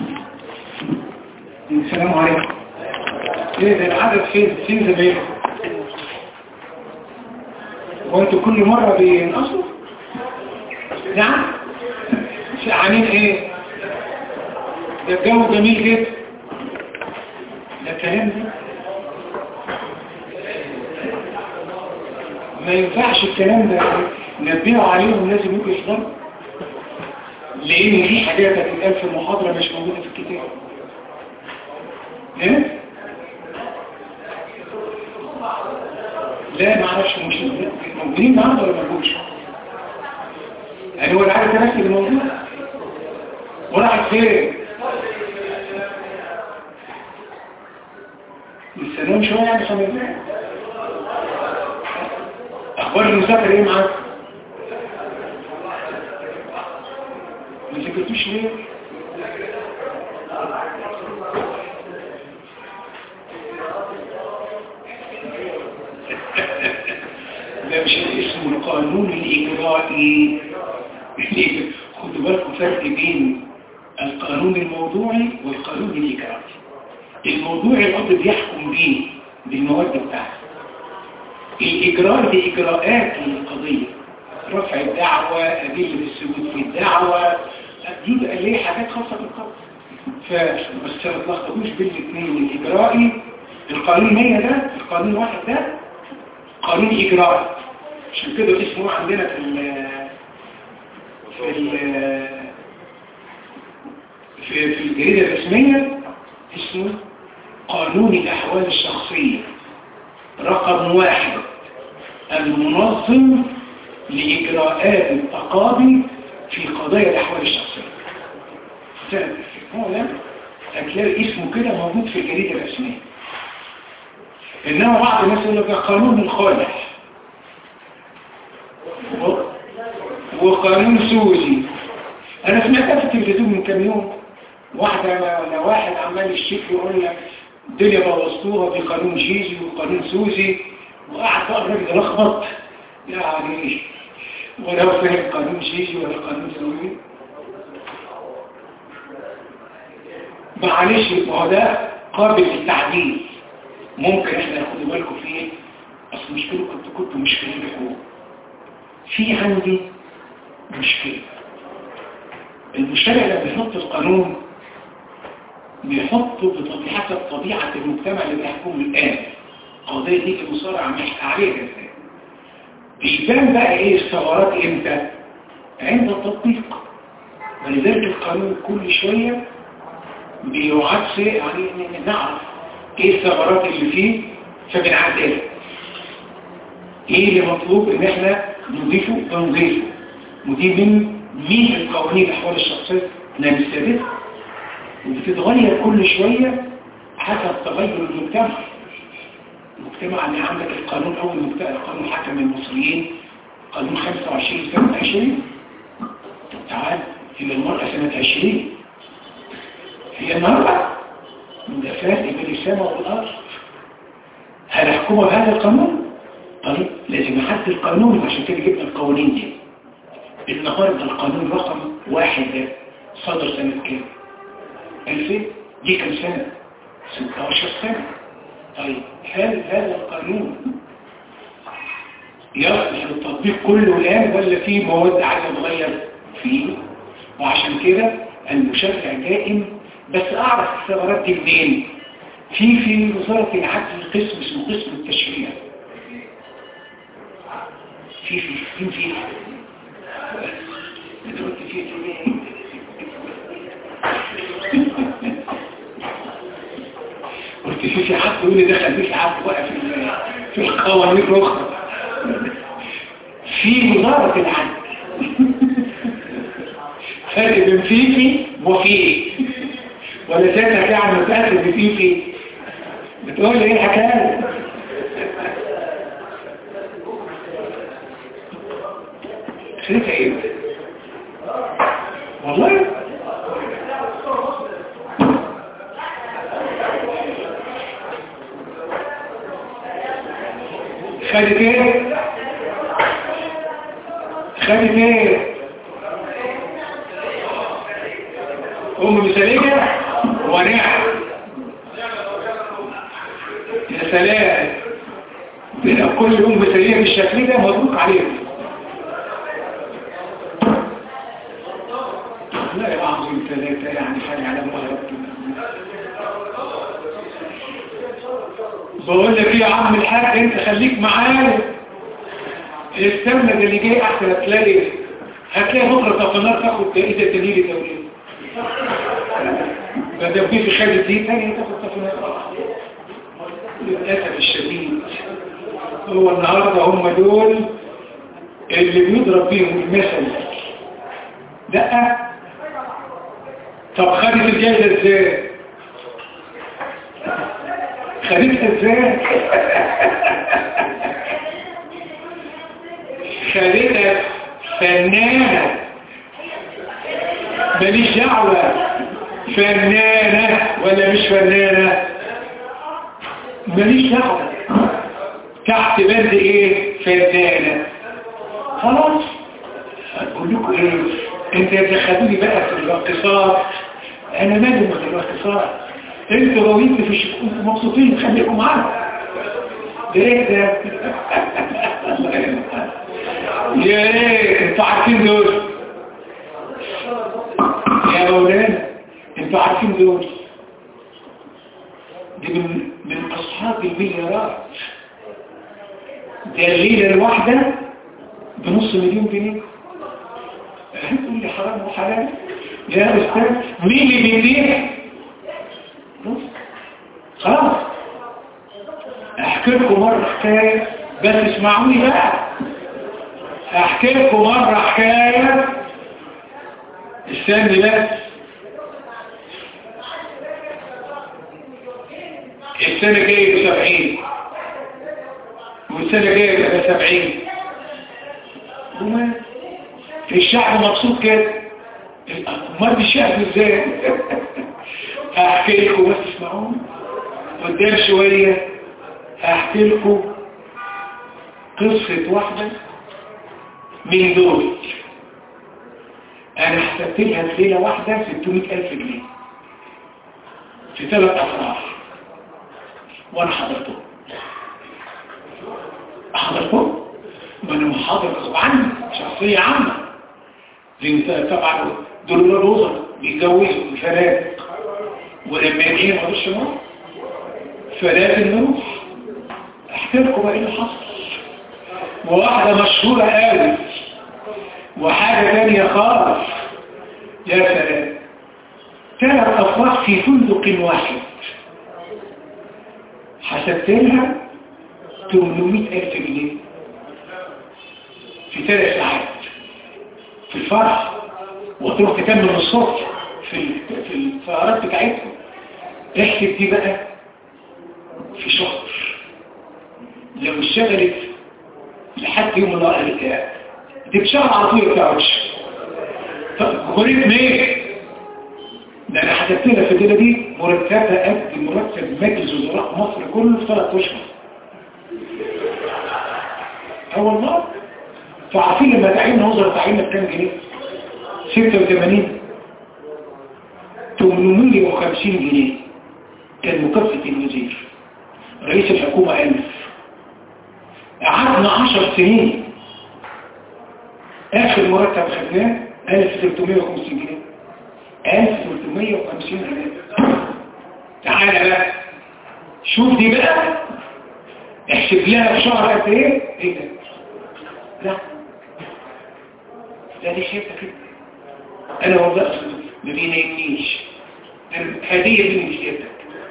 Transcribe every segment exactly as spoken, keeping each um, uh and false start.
السلام عليكم. ايه ده العدد فين فين زمايلكم؟ وانتوا كل مرة بينقصوا؟ نعم؟ شعانين ايه؟ ده الجو جميل جدا. ده الكلام ده ما ينفعش الكلام ده، نبهوا عليهم لازم يبقوا يحضروا، لان في حاجات هتتقال في المحاضرة مش موجودة في الكتاب. ايه؟ لا ما اعرفش مش موجودين معانا ولا موجودش؟ يعني هو العدد ده اللي موجود وراحت فين؟ السلام شوية يعني خمس دقايق. اخبار المسافر ايه معاك؟ ما ذاكرتوش ليه؟ ده مش اسمه القانون الإجرائي. خدوا بالكم فرق بين القانون الموضوعي والقانون الإجرائي. الموضوعي القاضي بيحكم بيه بالمواد بتاعته. الإجراء دي إجراءات للقضية، رفع الدعوة، أدلة الثبوت في الدعوة، دي بقى ليه حاجات خاصة بالقضاء. فبس ما تلخبطوش بين الاثنين. الإجرائي القانون مية ده، القانون واحد ده قانون إجرائي، عشان كده اسمه عندنا في ال في ال في, في الجريدة الرسمية اسمه قانون الأحوال الشخصية رقم واحد، المنظم لإجراءات التقاضي في قضايا الأحوال الشخصية. هو ده هتلاقي اسمه كده موجود في الجريدة الرسمية. إنما بعض الناس يقول لك قانون الخالح وقانون سوزي. أنا سمعتها في التلفزيون من كام يوم، واحدة ولا واحد عمال الشيخ يقول لك الدنيا بوظتوها بقانون جيجي وقانون سوزي، وقعد بقى الراجل لخبط يعني، ولا هو فاهم قانون جيجي ولا قانون سوزي. معلش هو ده قابل للتعديل، ممكن احنا ناخد بالكم فيه. اصل مشكلة كنت كنت مشكلة بحقوق في عندي مشكلة. المشترع لما بيحط القانون بيحطه بحسب طبيعة المجتمع اللي بيحكمه الآن. قضية دي المصارعة محكى عليها ازاي. بيبان بقى ايه الثغرات امتى؟ عند التطبيق. ولذلك القانون كل شوية بيعاد يعني نعرف ايه الثغرات اللي فيه فبنعدلها. ايه اللي مطلوب ان احنا نضيفه ونضيفه، ودي من مين القوانين الاحوال الشخصيه نمثلها، وبتتغير كل شويه حسب تغير المجتمع. المجتمع اللي عندك القانون اول مجتمع القانون حكم المصريين قانون خمسة وعشرين سنه عشرين. تعال الى المراه سنه عشرين، هي النهارده ده فرق بين السماء والارض. هل احكمها بهذا القانون؟ طيب لازم احدد القانون، عشان كده جبنا القوانين دي. النهارده القانون رقم واحد ده صدر سنة كام؟ ألفين. دي كم سنة؟ ستة عشر سنة. طيب هل هذا القانون يصلح للتطبيق كله الآن ولا في مواد عايزة تغير فيه؟ وعشان كده المشرع دائم بس أعرف الثغرات دي منين؟ في في وزارة العدل قسم اسمه قسم التشريع. في في في في انت قلت في في قلت في في حد يقول لي دخل بيك عبد بقى في في القوانين الاخرى. في وزارة العدل فرق بين في في وفي، ولا ذاتك يعني متأكد ان في في بتقول لي ايه الحكايه؟ خليك ايه والله خليك ايه خليك ايه ام مثاليه ونعم. يا سلام، بقى كل يوم بسرية بالشكل ده، مبروك عليكم. لا يا عظيم ثلاثة يعني حاجة على مهرب. بقول لك ايه يا عم الحاج، انت خليك معايا، السمنة اللي جاي احسن. هتلاقي هتلاقي بكرة تفنار تاخد جائزة تنيلي دولية، بدأ فيه في خالد دي تاني تاخد تفنار. للأسف الشديد هو النهاردة هم دول اللي بيضرب بيهم المثل. لا، طب خدت الجائزة ازاي؟ خدتها ازاي؟ خدتها فنانة، ماليش دعوة فنانة ولا مش فنانة، ماليش دعوة، تحت بند ايه؟ فنانة. خلاص اقول لكم ايه، انت تدخلوني بقى في الاقتصاد، انا مالي من الاقتصاد، انتوا راويين في الشكل، انتوا مبسوطين، خليكم معانا. ده ايه ده؟ يا ايه انتوا عارفين دول يا مولانا، انتوا عارفين دول دي من من اصحاب المليارات، ده الليله الواحده بنص مليون جنيه. هتقول لي حرام وحلال يا استاذ؟ مين اللي بيديه؟ خلاص احكي لكم مره حكايه، بس اسمعوني بقى، احكي لكم مره حكايه، استني بس. السنه جايه بسبعين والسنه جايه بقى سبعين، الشعب مبسوط كده. امال الشعب ازاي؟ هحكي لكم بس اسمعوني، قدام شويه هحكي لكم قصه واحده من دول. انا حسبت لها في ليله واحده ستمائة ألف جنيه في ثلاث افراح، وانا حضرته حضرته ما انا محاضر غصب عني، شخصيه عامه. لان طبعا دول الوزراء بيتجوزوا بفنادق، ولما يجي ما فيش نور فلازم نروح. احكي لكم بقى ايه اللي حصل. وواحده مشهوره قوي وحاجه ثانيه خالص، يا سلام، ثلاث افراح في فندق واحد، حسبت لها ثمانمائة ألف جنيه في ثلاث ساعات في الفرح، وتروح تكمل الصبح في في السهرات بتاعتهم. احسب دي بقى في شهر لو اشتغلت لحد يوم الله الكاء دي بشهر على طول بتاعتش. غريب مين؟ ده انا حسبت لها في الليله دي مرتبها قد مرتب مجلس وزراء مصر كله في ثلاث اشهر. اه والله. فعارفين لما تعيننا وزراء تعيننا بكام جنيه؟ ستة وثمانين ثمانمائة وخمسين جنيه كان مكافأة الوزير. رئيس الحكومة ألف. قعدنا عشر سنين، آخر مرتب خدناه ألف وثلاثمائة وخمسين جنيه. ألف وثلاثمائة وخمسين جنيه. تعالى بقى شوف دي بقى، احسب لها في شهر قد ايه؟ ايه ده؟ لا لا دي شايفة كده. انا والله اصلا ما بينامنيش، هدية دي مش جيبتك.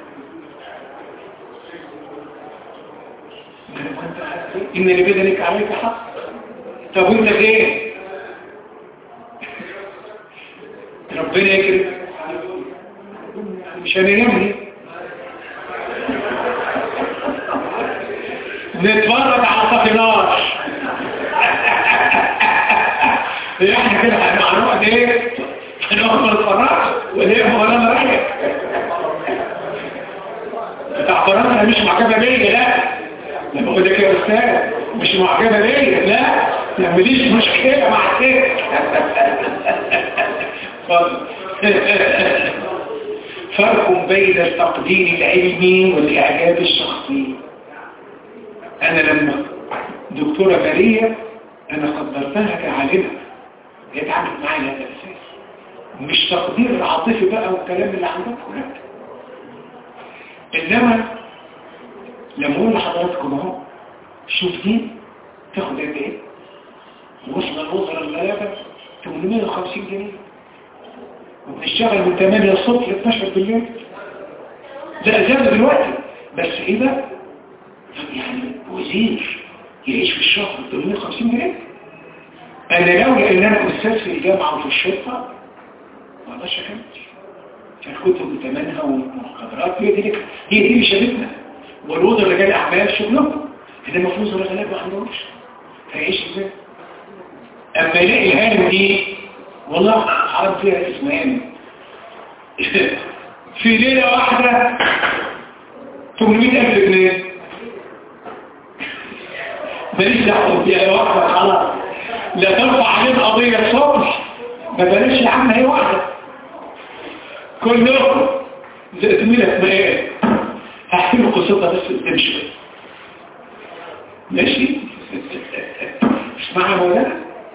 إن اللي بدلك عليك حق. طب وانت ايه؟ ربنا يكرم، مش هنيمني نتفرج على صفنار. احنا كده هنعرف ايه؟ هنقف نتفرج وليه مولانا رايح بتاع فرنسا مش معجبه بيا. لا لما اقول لك يا استاذ مش معجبه بيا، لا ما ماليش مشكله مع الست. اتفضل. فرق بين التقدير العلمي والإعجاب الشخصي. أنا لما دكتورة ماريا أنا قدرتها كعالمة، هي اتعاملت معايا هذا الأساس، مش تقدير العاطفي بقى والكلام اللي عندكم، لا. إنما لما أقول لحضراتكم أهو شوف دي تاخد قد إيه؟ وصل الوزراء الغلابة ثمانمائة وخمسين جنيه، وبنشتغل من ثمانية الصبح ل اثناشر بالليل. ده زاد دلوقتي، بس ايه ده؟ يعني وزير يعيش في الشهر ثمانمائة وخمسين جنيه. انا لولا ان انا استاذ في الجامعه وفي الشرطه ما اقدرش اكمل. فالكتب بثمنها والمحاضرات هي دي هي دي اللي شابتنا، والوزراء رجال اعمال شغلهم. ده المفروض الغلابه ما عندهمش، هيعيش ازاي؟ اما يلاقي الهانم دي والله عرض فيها اسمين في ليلة واحدة ثمانمائة ألف جنيه، ماليش دعوة بيها واحدة خلاص، لا ترفع علينا قضية الصبح، ما بلاش يا عم هي واحدة كلهم زي زميلة اسمها هحكي له قصتها بس تمشي بس ماشي اسمعها ولا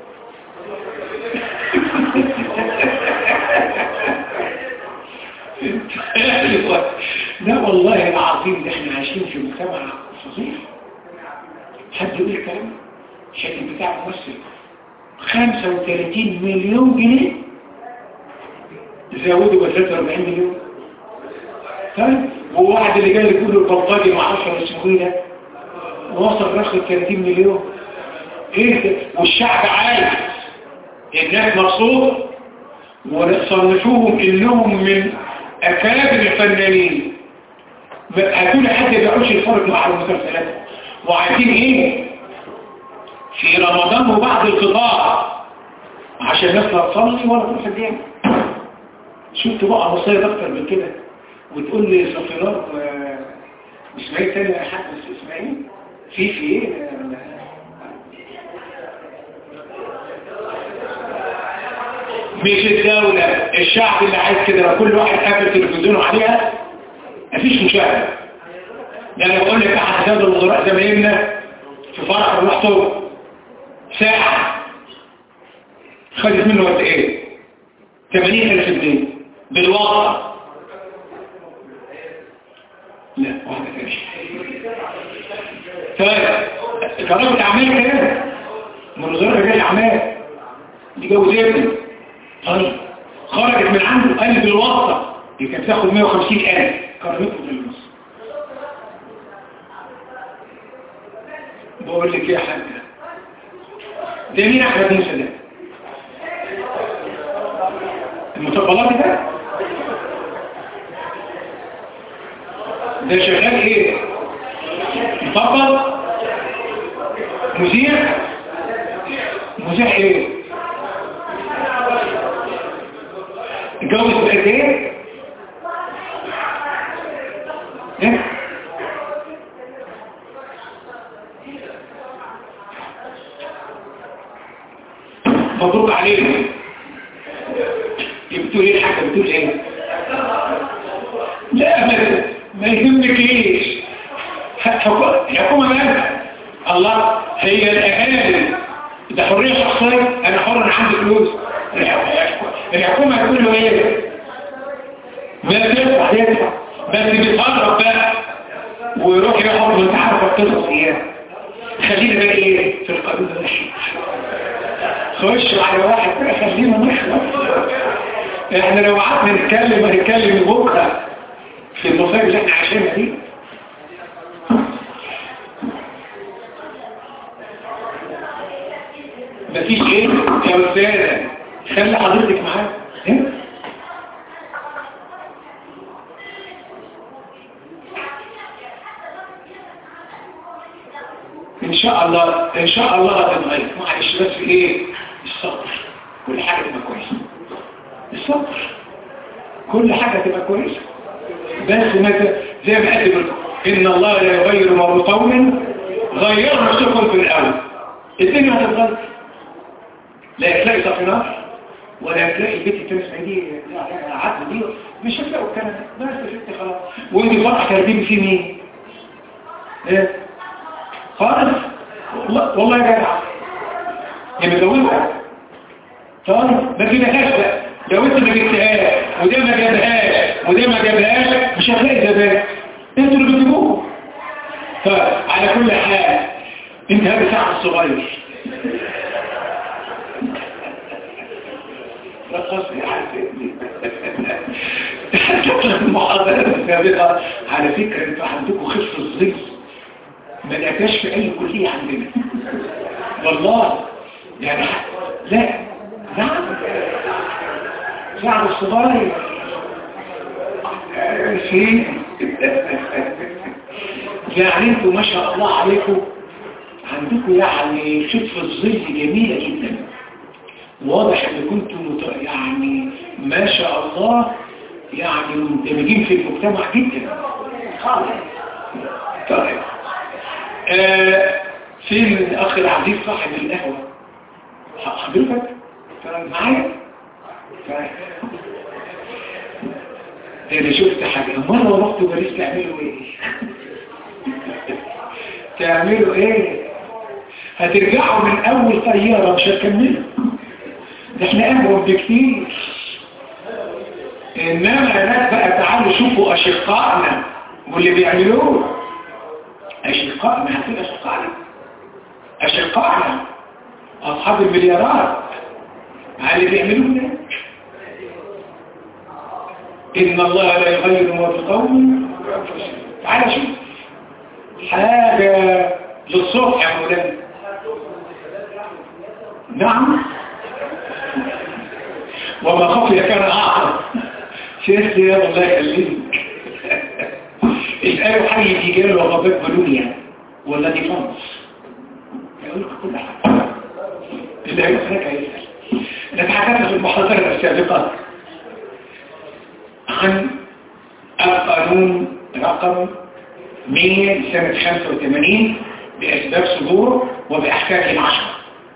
لا والله العظيم ده احنا عايشين في مجتمع فظيع. حد يقول الكلام الشكل بتاع الممثل خمسة وثلاثين مليون جنيه زودوا ب ثلاثة وأربعين مليون. طيب وواحد اللي جاي يقول له البلطجي مع عشرة اسمه ده وصل رخص ثلاثين مليون. ايه ده؟ والشعب عايز، الناس مبسوطه وصنفوهم انهم من اكابر الفنانين. هتقول حد ما بيعملش الفرق مع المسلسلات وعايزين ايه في رمضان وبعد القطاع عشان الناس لا تصلي ولا تروح الجامع. شفت بقى مصايب اكتر من كده؟ وتقول لي صفيرات واسماعيل تاني يا حاج اسماعيل في في ايه؟ مش الدولة، الشعب اللي عايز كده. كل واحد قافل تلفزيونه عليها مفيش مشاهدة. ده انا بقول لك احد سادة الوزراء زمايلنا في فرح الوحطة ساعة خدت منه قد ايه؟ ثمانين ألف جنيه بالواقع. لا واحدة ثانية. طيب كراجل اعمال كده من وزارة رجال الاعمال دي جوزتني. طيب خرجت من عنده قال بالواسطة دي كانت تاخد مائة وخمسين ألف كرمته في النص. بقول لك يا حاجة ده مين احمد موسى ده؟ المطبلات ده ده شغال ايه؟ مطبل مذيع مذيع ايه؟ اتجوز بقد ايه؟ ايه؟ مبروك عليك. بتقول ايه الحاجة بتقول ايه؟ لا ما ما يهمكيش الحكومة مالها الله. هي الاهالي ده حرية شخصية. انا حر انا عندي فلوس. الحكومة تقول له ايه؟ ما تدفع يدفع بس بيتهرب بقى ويروح يحط وانت عارفه بتصل اياه. خلينا بقى ايه في القانون ده ماشي. خش على واحد بقى خلينا نخلص. احنا لو قعدنا نتكلم هنتكلم بكره في المصايب اللي احنا عايشينها دي. مفيش ايه يا استاذه خلي حضرتك معاك. ان شاء الله ان شاء الله هتتغير. معلش بس ايه الصبر. كل حاجه تبقى كويسه. الصبر كل حاجه تبقى كويسه. بس ما زي ما قال لكم ان الله لا يغير ما بقوم غير نفسكم في الاول. الدنيا هتتغير. لا تلاقي صفينات ولا هتلاقي البيت التنسى دي عدل دي مش هتلاقوا الكلام ده. بس يا ستي خلاص. وانت فرح تربيب في مين؟ ايه خالص والله والله يا جدع يا متجوزها. طيب ما جبناهاش بقى. لو انت ما جبتهاش وده ما جابهاش وده ما جابهاش مش هتلاقي زبائن، انتوا اللي بتجيبوه. فعلى كل حال انت هذا ساعة الصغير رقص يا حسيني المحاضرات السابقة. على فكرة انتوا عندكم خف الظل ما لقاش في اي كلية عندنا والله يعني. لا نعم ساعة الصغير شيء يعني انتوا ما شاء الله عليكم عندكم يعني خف الظل جميلة جدا. واضح ان كنتم يعني ما شاء الله يعني مندمجين في المجتمع جدا. طيب آه فين الاخ العزيز صاحب القهوة حضرتك معايا؟ انا شفت حاجة مرة رحت باريس تعملوا ايه تعملوا ايه هترجعوا من اول طيارة مش هتكملوا. ده احنا اهون بكتير. انما هناك بقى تعالوا شوفوا اشقائنا واللي بيعملوه. اشقائنا هتبقى اشقائنا اشقائنا اصحاب المليارات على اللي بيعملوه ده. ان الله لا يغير ما بقوم. تعالى شوف حاجة للصبح يا مولانا. نعم وما خفي كان اعظم. شيخ يا الله يخليك الآية حي تجال وغابات بلونيا والذي فانس يقول لك كل حاجة اللي هيسألك هيسأل. نتحدث في المحاضرة السابقة عن القانون رقم مئة سنة خمسة وثمانين بأسباب صدور وبأحكامه العشرة.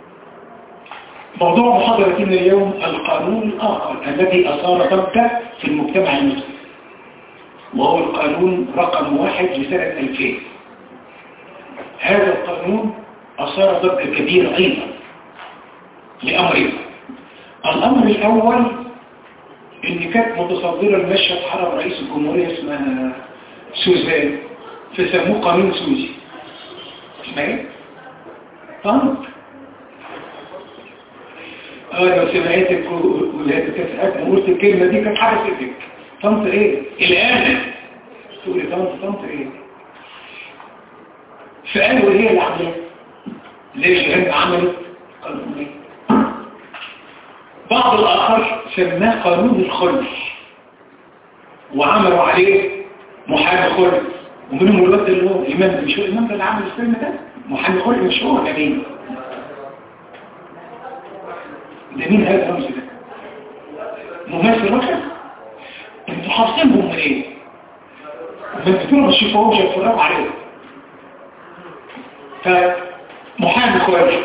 موضوع محاضرتنا اليوم القانون الآخر الذي أثار ضجة في المجتمع المسلم، وهو القانون رقم واحد لسنة ألفين. هذا القانون أثار ضجة كبيرة أيضا لأمرين. الأمر الأول إن كانت متصدرة المشهد حرم رئيس الجمهورية اسمها سوزان فسموه قانون سوزي. اسمها ايه؟ طنط. اه لو سمعتك ولا تسألك وقلت الكلمة دي كانت حدثتك. طنط ايه؟ الآن تقولي طنط طنط ايه؟ فقالوا ايه اللي عملت؟ ليش الهند عملت؟ قانون ايه؟ بعض الآخر سماه قانون الخلف وعملوا عليه محامي خلف، ومنهم الوقت اللي هو الإمام ده. مش هو الإمام ده اللي عمل الفيلم ده؟ محامي خلف مش هو ده مين؟ ده مين هذا الرمز ده؟ ممثل واحد؟ انتوا حافظينهم من ايه؟ من بتقولوا مش شوفوهمش يتفرجوا عليه. فمحامي خلف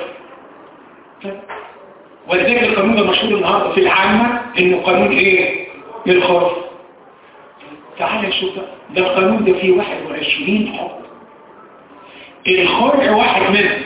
ولذلك القانون ده مشهور النهارده في العامة انه قانون ايه؟ للخلف. تعال نشوف ده القانون ده فيه واحد وعشرين حكم. الخلع واحد منهم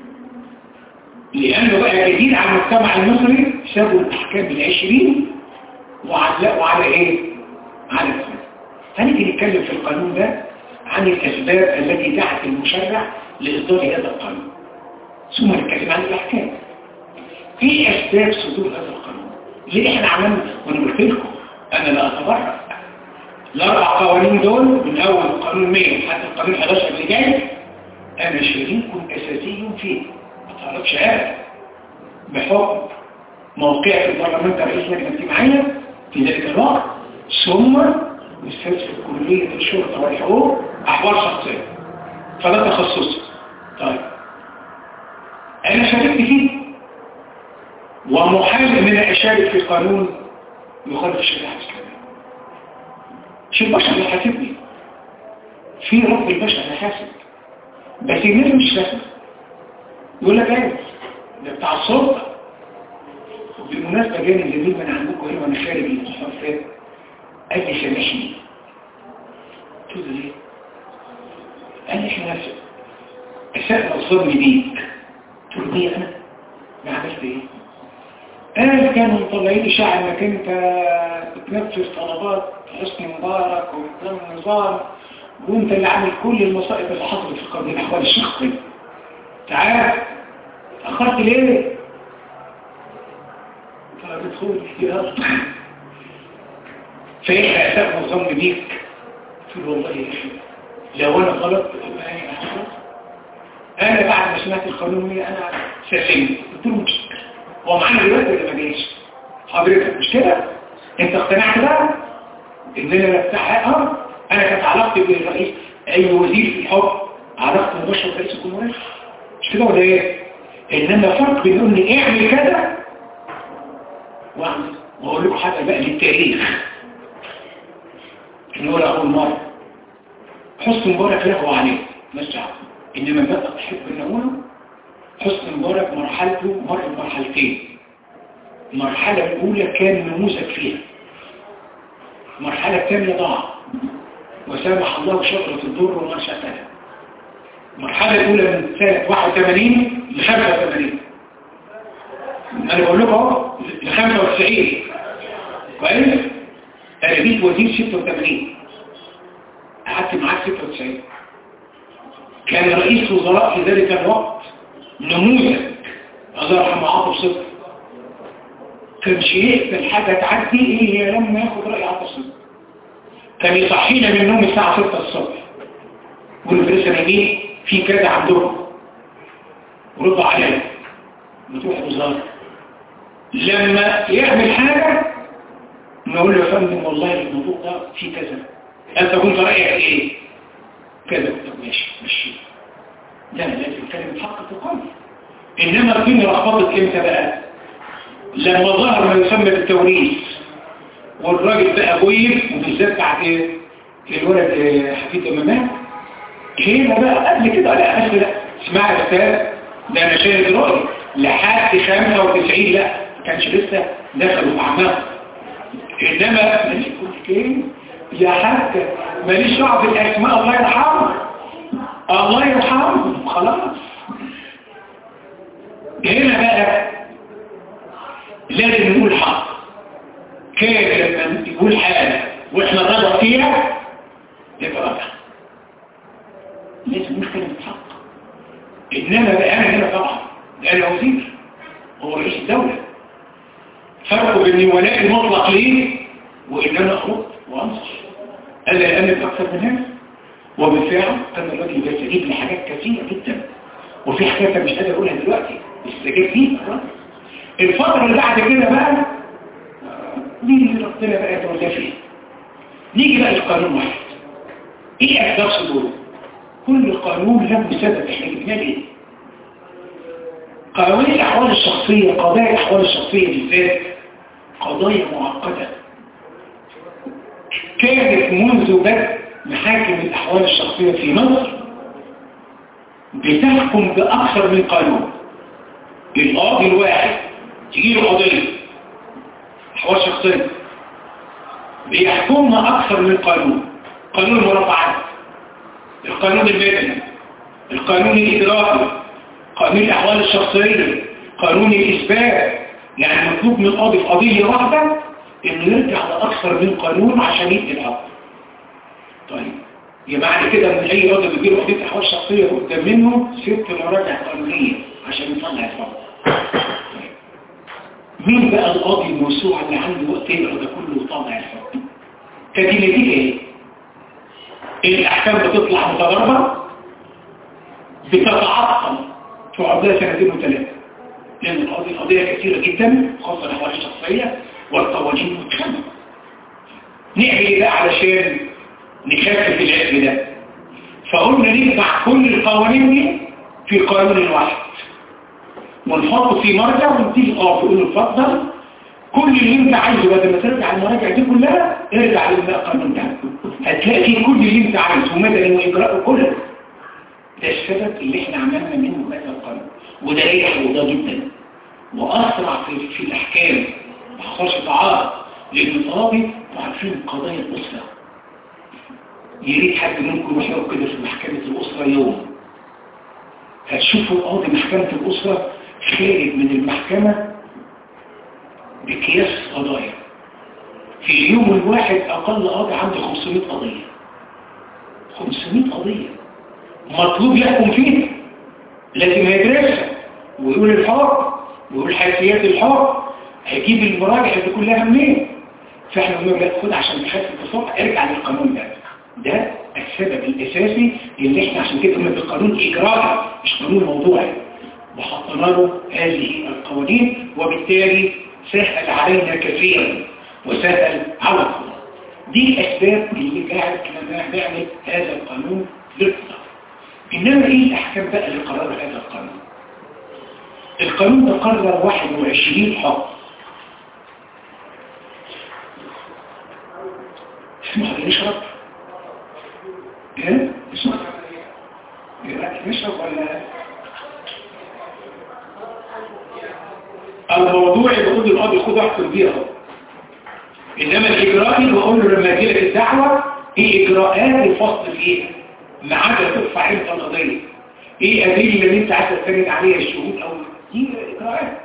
لأنه بقى جديد على المجتمع المصري، سابوا الأحكام العشرين وعلقوا على إيه؟ على السنة. هنيجي نتكلم في القانون ده عن الأسباب التي دعت المشرع لإصدار هذا القانون، ثم نتكلم عن الأحكام. إيه أسباب صدور هذا القانون؟ ليه إحنا عملنا؟ وأنا قلت لكم أنا لا أتبرع. الأربع قوانين دول من أول قانون مئة حتى القانون أحد عشر اللي جاي أنا شريك أساسي فيه. ما تعرفش هذا بحكم موقع في البرلمان كرئيس لجنة اجتماعية في ذلك الوقت، ثم أستاذ في كلية الشرطة والحقوق أحوال شخصية، فده تخصصي. طيب أنا شاركت فيه ومحال من أشارك في قانون يخالف الشريعة الإسلامية. مش البشر اللي حاسبني، في رب البشر اللي حاسب، بس الناس مش فاهم. يقول لك ايه ده بتاع السلطة، وبالمناسبة جاني جميل من عندكم هنا وانا خارج المحافظات قال لي سامحني. قلت له ليه؟ قال لي احنا اسأل الظن بيك. قلت له ليه انا؟ ما عملت ايه؟ قال كانوا مطلعين اشاعة انك انت بتنفذ طلبات حسني مبارك ونظام النظام وانت اللي عامل كل المصائب اللي حصلت في قضية الاحوال الشخصية. تعال اخرت ليه؟ فبتدخل اختيار فإيه أسأل الظن بيك. قلت له والله يا أخي لو أنا غلط أنا بعد ما سمعت القانونية أنا ساسمت. قلت له مش هو معانا دلوقتي ولا ما جايش؟ حضرتك مش كده؟ أنت اقتنعت بقى إن أنا بتاع أه أنا كانت علاقتي بالرئيس أي وزير في الحكم علاقتي مباشرة برئيس الجمهورية مش كده ولا إيه؟ إنما فرق بين يقول لي اعمل كذا واعمل وأقول لكم حاجة بقى للتاريخ. نقول أول مرة حسن مبارك له وعليه مش عارف إنما بقى أحب أن أقوله حسن مبارك مرحلته مر بمرحلتين. المرحلة الأولى كان نموذج فيها، المرحلة الثانية ضاع وسامح الله شغلة الدور وما شاءها. المرحلة الأولى من سنة واحد وثمانين ل خمسة وثمانين أنا بقول لكم أهو ل خمسة وتسعين كويس. أنا بيت وزير ستة وثمانين قعدت معاه ستة وتسعين كان رئيس وزراء في ذلك الوقت نموذج الله يرحمه عاطف صدقي. كان شيء في الحاجة تعدي ايه هي لما ياخد رأي عاطف صدقي كان يصحينا من النوم الساعة ستة الصبح يقول لي لسه نايمين في كذا عندكم ورد علينا بتروح الوزارة لما يعمل حاجة نقول له يا فندم والله الموضوع ده في كذا انت كنت رأيك ايه كذا. طب ماشي ماشي لا لازم كلمة الحق تقال. انما الدنيا رخبطت امتى بقى لما ظهر ما يسمى بالتوريث والراجل بقى بويب وبالذات بعد ايه الولد حفيد امامات هنا بقى قبل كده لا بس لا اسمع يا استاذ ده انا شاهد رأي لحد خمسة وتسعين لا ما كانش لسه دخلوا في اعماق. انما ماليش كنت كده يا حاج ماليش دعوه بالاسماء الله يرحمه الله يرحمه خلاص. هنا بقى لازم نقول حق. كيف لما يقول حاجه واحنا نرضى فيها يبقى رضا لازم نقول كلمه حق. انما بقى انا هنا طبعا ده انا وزير هو رئيس الدوله فرق بين ولائي مطلق ليه وان انا اخرج وانصح هذا الامر اكثر من هذا. وبالفعل كان الراجل بيستجيب لحاجات كثيره جدا وفي حاجات مش قادر اقولها دلوقتي استجاب فيها. الفتره اللي بعد كده بقى مين اللي ربنا بقى يتولى فيها. نيجي بقى لقانون واحد ايه اسباب صدوره. كل قانون له سبب احنا جبناه ليه. قوانين الاحوال الشخصيه قضايا الاحوال الشخصيه بالذات قضايا معقده كانت منذ بدء محاكم الأحوال الشخصية في مصر بتحكم بأكثر من قانون. القاضي الواحد تجي له قضية أحوال شخصية بيحكمها أكثر من قانون. قانون المرافعات القانون المدني القانون الإدراكي قانون الأحوال الشخصية قانون الإثبات. يعني مطلوب من القاضي في قضية واحدة انه يرجع لأكثر من قانون عشان يدي الحق. طيب يبقى بعد كده من اي راجل بيجيله قضيه احوال شخصيه قدام منه ست مراجع قانونيه عشان يطلع الحق. طيب. مين بقى القاضي الموسوعه اللي عنده وقت يقرا ده كله ويطلع الحق؟ كانت النتيجه ايه؟ الاحكام بتطلع متضاربه بتتعطل تقعد لها سنتين وثلاثه لان القاضي قضيه كثيره جدا خاصه الاحوال الشخصيه والقوانين متخمة. نعمل ايه بقى علشان نخفف العبء ده؟ فقلنا نجمع كل القوانين دي في قانون واحد ونحطه في مرجع ونتيجي اه تقول له اتفضل كل اللي انت عايزه بدل ما ترجع المراجع دي كلها ارجع للقانون ده هتلاقي فيه كل اللي انت عايزه ومدني واجراء كله. ده السبب اللي احنا عملنا منه هذا القانون وده ريح وده جدا واسرع في, في الأحكام ما حصلش تعارض، لأن القاضي تعرفين قضايا الأسرة. يريد حد منكم يروح يقعد كده في محكمة الأسرة يوم، هتشوفوا قاضي محكمة الأسرة خارج من المحكمة بكياس قضايا. في اليوم الواحد أقل قاضي عنده خمسمائة قضية. خمسمائة قضية مطلوب يحكم فيها، لازم يدرسها ويقول الحكم ويقول حيثيات الحكم، هيجيب المراجع اللي كلها منين. فاحنا بنقول لا، خد عشان تخفف التصرف ارجع للقانون ده. ده السبب الاساسي اللي احنا عشان كده قلنا بالقانون اجرائي مش قانون موضوعي، وحطينا له هذه القوانين، وبالتالي سهل علينا كثيرا وسهل على القضاء. دي الاسباب اللي جعلت لنا نعمل هذا القانون للقضاء. انما ايه الاحكام بقى اللي قررها هذا القانون؟ القانون ده قرر واحد وعشرين حكم. اسمع نشرب ايه؟ اسمع نشرب ولا الموضوع بقول القاضي خد احكم بيها، انما الاجرائي بقول له لما يجي لك الدعوه ايه اجراءات الفصل فيها، ما عدا ترفع انت القضيه، ايه الادله اللي انت عايز تستند عليها الشهود او دي اجراءات.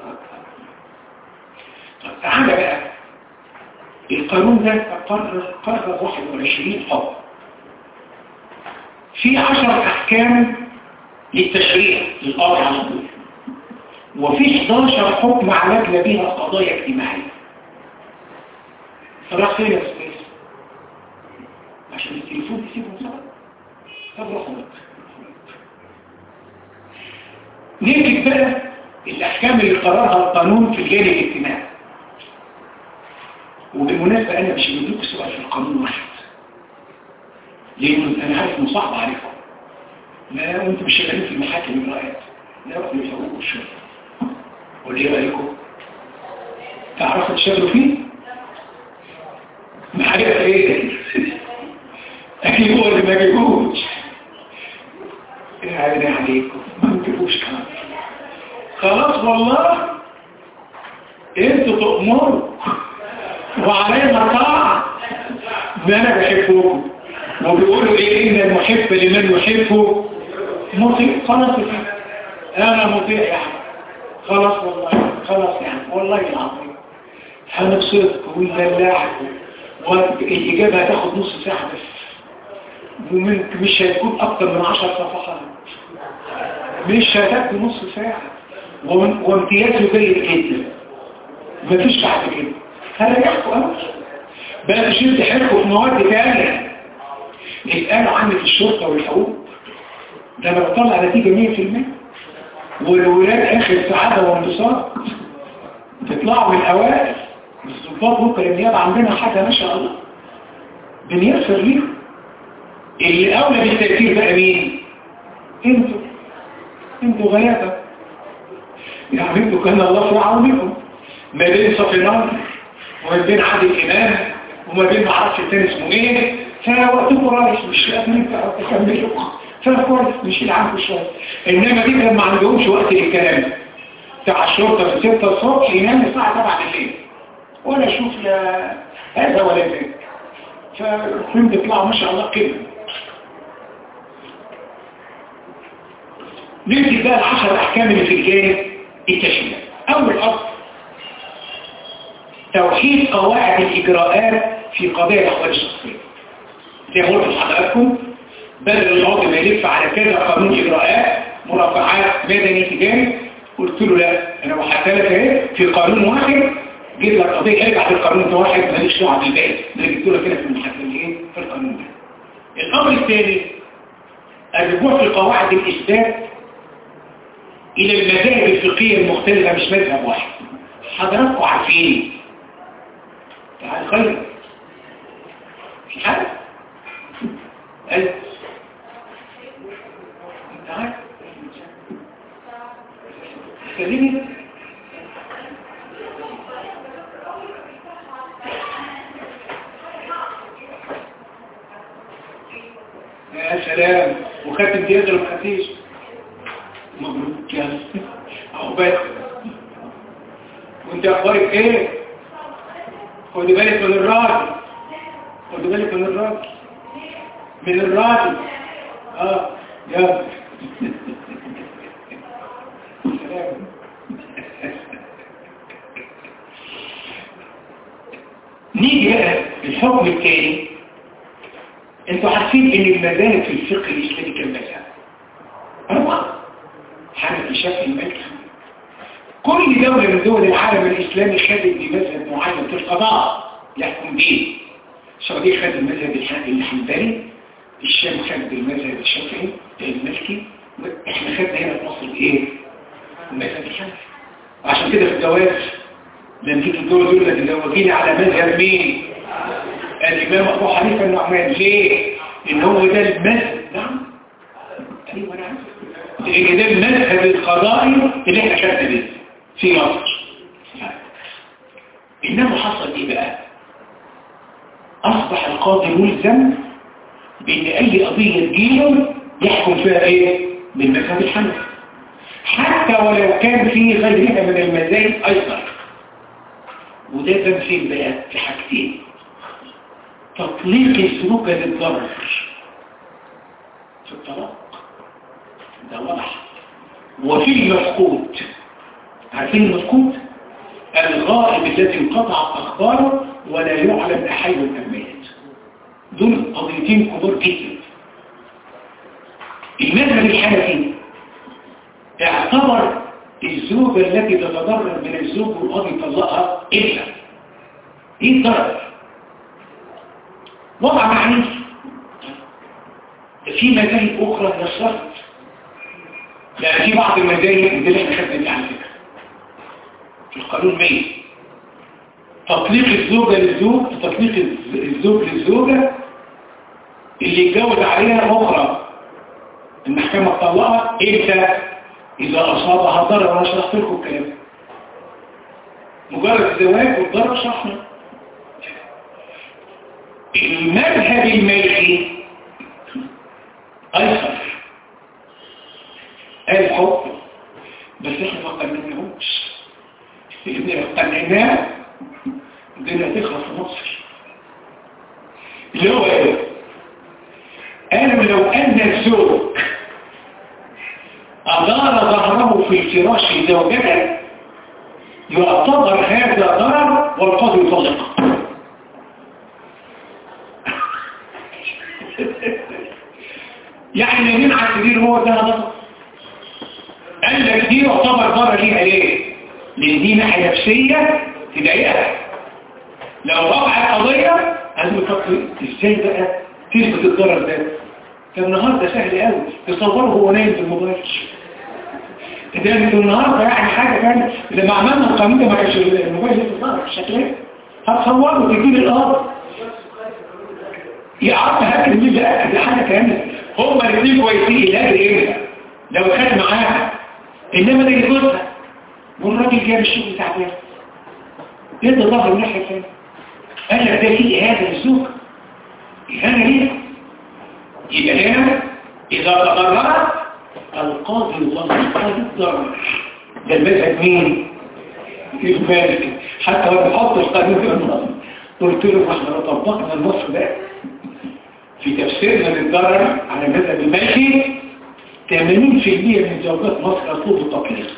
طب تعالى بقى، القانون ده قرر قرر واحد وعشرين حكم، في عشر احكام للتشريع للقاضي على طول، وفي احداشر حكم عالجنا بها قضايا اجتماعيه. فراح فين يا استاذ؟ عشان التليفون تسيبه صعب. طب روحوا بقى نكتب بقى الاحكام اللي قررها القانون في الجانب الاجتماعي. وبالمناسبه انا مش بديك سؤال في القانون واحد، لانه انا عارف انه صعب عليكم، لا وانتم مش شغالين في المحاكم الاجراءات، لا روحوا للحقوق والشرطه. قول لي ايه رايكم؟ تعرفوا تشتغلوا فيه؟ معرفه ايه؟ اجيبوه ولا ما اجيبوش؟ يا عيني عليكم ما تجيبوش كمان. خلاص والله انتوا تؤمروا وعلينا طاعه، ما انا بحبكم. وبيقولوا ايه؟ ان المحب لمن يحبه مطيع. خلاص انا مطيع يعني، خلاص والله خلاص يعني والله العظيم هنبسطك وندلعك، والاجابه هتاخد نص ساعه بس، ومش هتكون اكتر من عشر صفحات، مش هتاخد نص ساعه، وامتيازه جيد جدا، مفيش بعد كده. هرجعكم أمر بقى تشيل تحركوا في مواد تانية. اسألوا عني في الشرطة والحقوق، ده انا بطلع نتيجة مية في المية، والولاد اخر سعادة وانتصار، تطلعوا من الاوائل. الضباط بكرة النيابة عندنا حاجة ما شاء الله بنيسر ليهم. اللي اولى بالتأثير بقى مين؟ انتوا انتوا غيابة يعني، انتوا كان الله في عونكم ما بين صفنان وما بين عادل امام وما بين معرفش التاني اسمه ايه، فوقتكم رايح مش قادرين تكملوا، فكويس نشيل عنكم شويه. انما دي كان ما عندهمش وقت للكلام بتاع الشرطه في ستة الصبح ينام الساعه سبعة بالليل، ولا اشوف لا هذا ولا ذاك، فكنت تطلعوا ما شاء الله كده. نمسك بقى العشر احكام اللي في الجانب التشريعي. اول اصل توحيد قواعد الاجراءات في قضايا الاحوال الشخصيه. زي ما قلت لحضراتكم، بدل القاضي ما يلف على كذا قانون اجراءات مرافعات مدني تجاري، قلت له لا، انا وحدت لك اهي في قانون واحد، جيت لك قضيه ارجع في القانون ده واحد، ماليش دعوه بالباقي، انا جبت لك كده في المحاكمه ايه في القانون ده. الامر الثاني الرجوع في قواعد الاثبات الى المذاهب الفقهيه المختلفه، مش مذهب واحد. حضراتكم عارفين تعال خير في حاجه ايوه تعال كلمني يا سلام، وخدت امتياز ولا ما خدتيش؟ مبروك يا عقبالك. وانت اخبارك ايه؟ خدي بالك من الراجل، خدي بالك من الراجل، من الراجل. اه يلا نيجي بقى الحكم الثاني. انتوا عارفين ان المذاهب في الفقه الاسلامي كم مذهب؟ أربعة. حنفي شافعي مالكي. كل دولة من دول العالم الاسلامي خدت بمذهب معين في القضاء يحكم به. السعودية خد المذهب الحنبلي، الشام خد بالمذهب الشافعي المالكي، احنا خدنا هنا في مصر ايه؟ المذهب الحنفي. عشان كده في الجواز لما جيت الدول دول تزوجيني على مذهب مين؟ الإمام أبو حنيفة النعمان. ليه؟ إن هو ده المذهب. نعم أيوة نعم، لأن ده المذهب القضائي اللي احنا خدنا به في مصر. إنما حصل إيه بقى؟ أصبح القاضي ملزم بأن أي قضية تجيله يحكم فيها إيه؟ بالمذهب الحنفي، حتى ولو كان فيه غيرها من المذاهب أيضا. وده بان فين بقى؟ في حاجتين: تطليق الزوجة للضرر في الطلاق، ده واضح، وفي المفقود. عارفين المفقود؟ الغائب الذي انقطعت أخباره ولا يعلم أحد أم مات. دول قضيتين كبار جدا. المذهب الحنفي اعتبر الزوجة التي تتضرر من الزوج والقاضي يطلقها إلا إيه الضرر؟ وضع معنيف. في مذاهب أخرى نصرت، لأن في بعض المذاهب اللي احنا خدنا دي على فكرة في القانون مية تطليق الزوجة للزوج، تطليق الزوج للزوجة اللي يتجوز عليها أخرى المحكمة تطلقها إمتى؟ إذا أصابها ضرر. وأنا شرحت لكم الكلام ده. مجرد الزواج والضرر شرحنا. المذهب المالكي أيسر قال حكم، بس إحنا ما قنعناهوش. إحنا لو قنعناه الدنيا تخلص في مصر. اللي هو إيه؟ قالوا لو أن الزوج أدار ظهره في الفراش زوجته يعتبر هذا ضرر والقاضي يطلق. يعني مين على السرير هو ده ضرر؟ قال لك دي يعتبر ضرر ليها ليه؟ لأن دي ناحية نفسية تضايقها. لو رفعت قضية قالوا فكر ازاي بقى تثبت الضرر ده؟ ده النهارده سهل قوي، تصوره هو نايم في الموبايل. ده النهارده يعني حاجه ثانيه. لما عملنا القانون ده ما كانش الموبايل يتظهر بالشكل ده. هتصوره وتجيب الارض يعرف هاكل مين ده. دي حاجه ثانيه. هما الاثنين كويسين. لا ايه لو خد معاها، انما ده يجوزها والراجل جاب الشغل تعبان يدي ظهر من ناحيه ثانيه. قال لك ده في اهانه للزوج، اهانه ليه؟ يبقى هنا إذا تضررت القاضي يطلقها للضرر. ده المذهب مين؟ المالكي. حتى لو بحط القانون في النص قلت له احنا لو طبقنا النص ده في تفسيرنا للضرر على المذهب المالكي ثمانين بالمئة من زوجات مصر يطلبوا التطليق.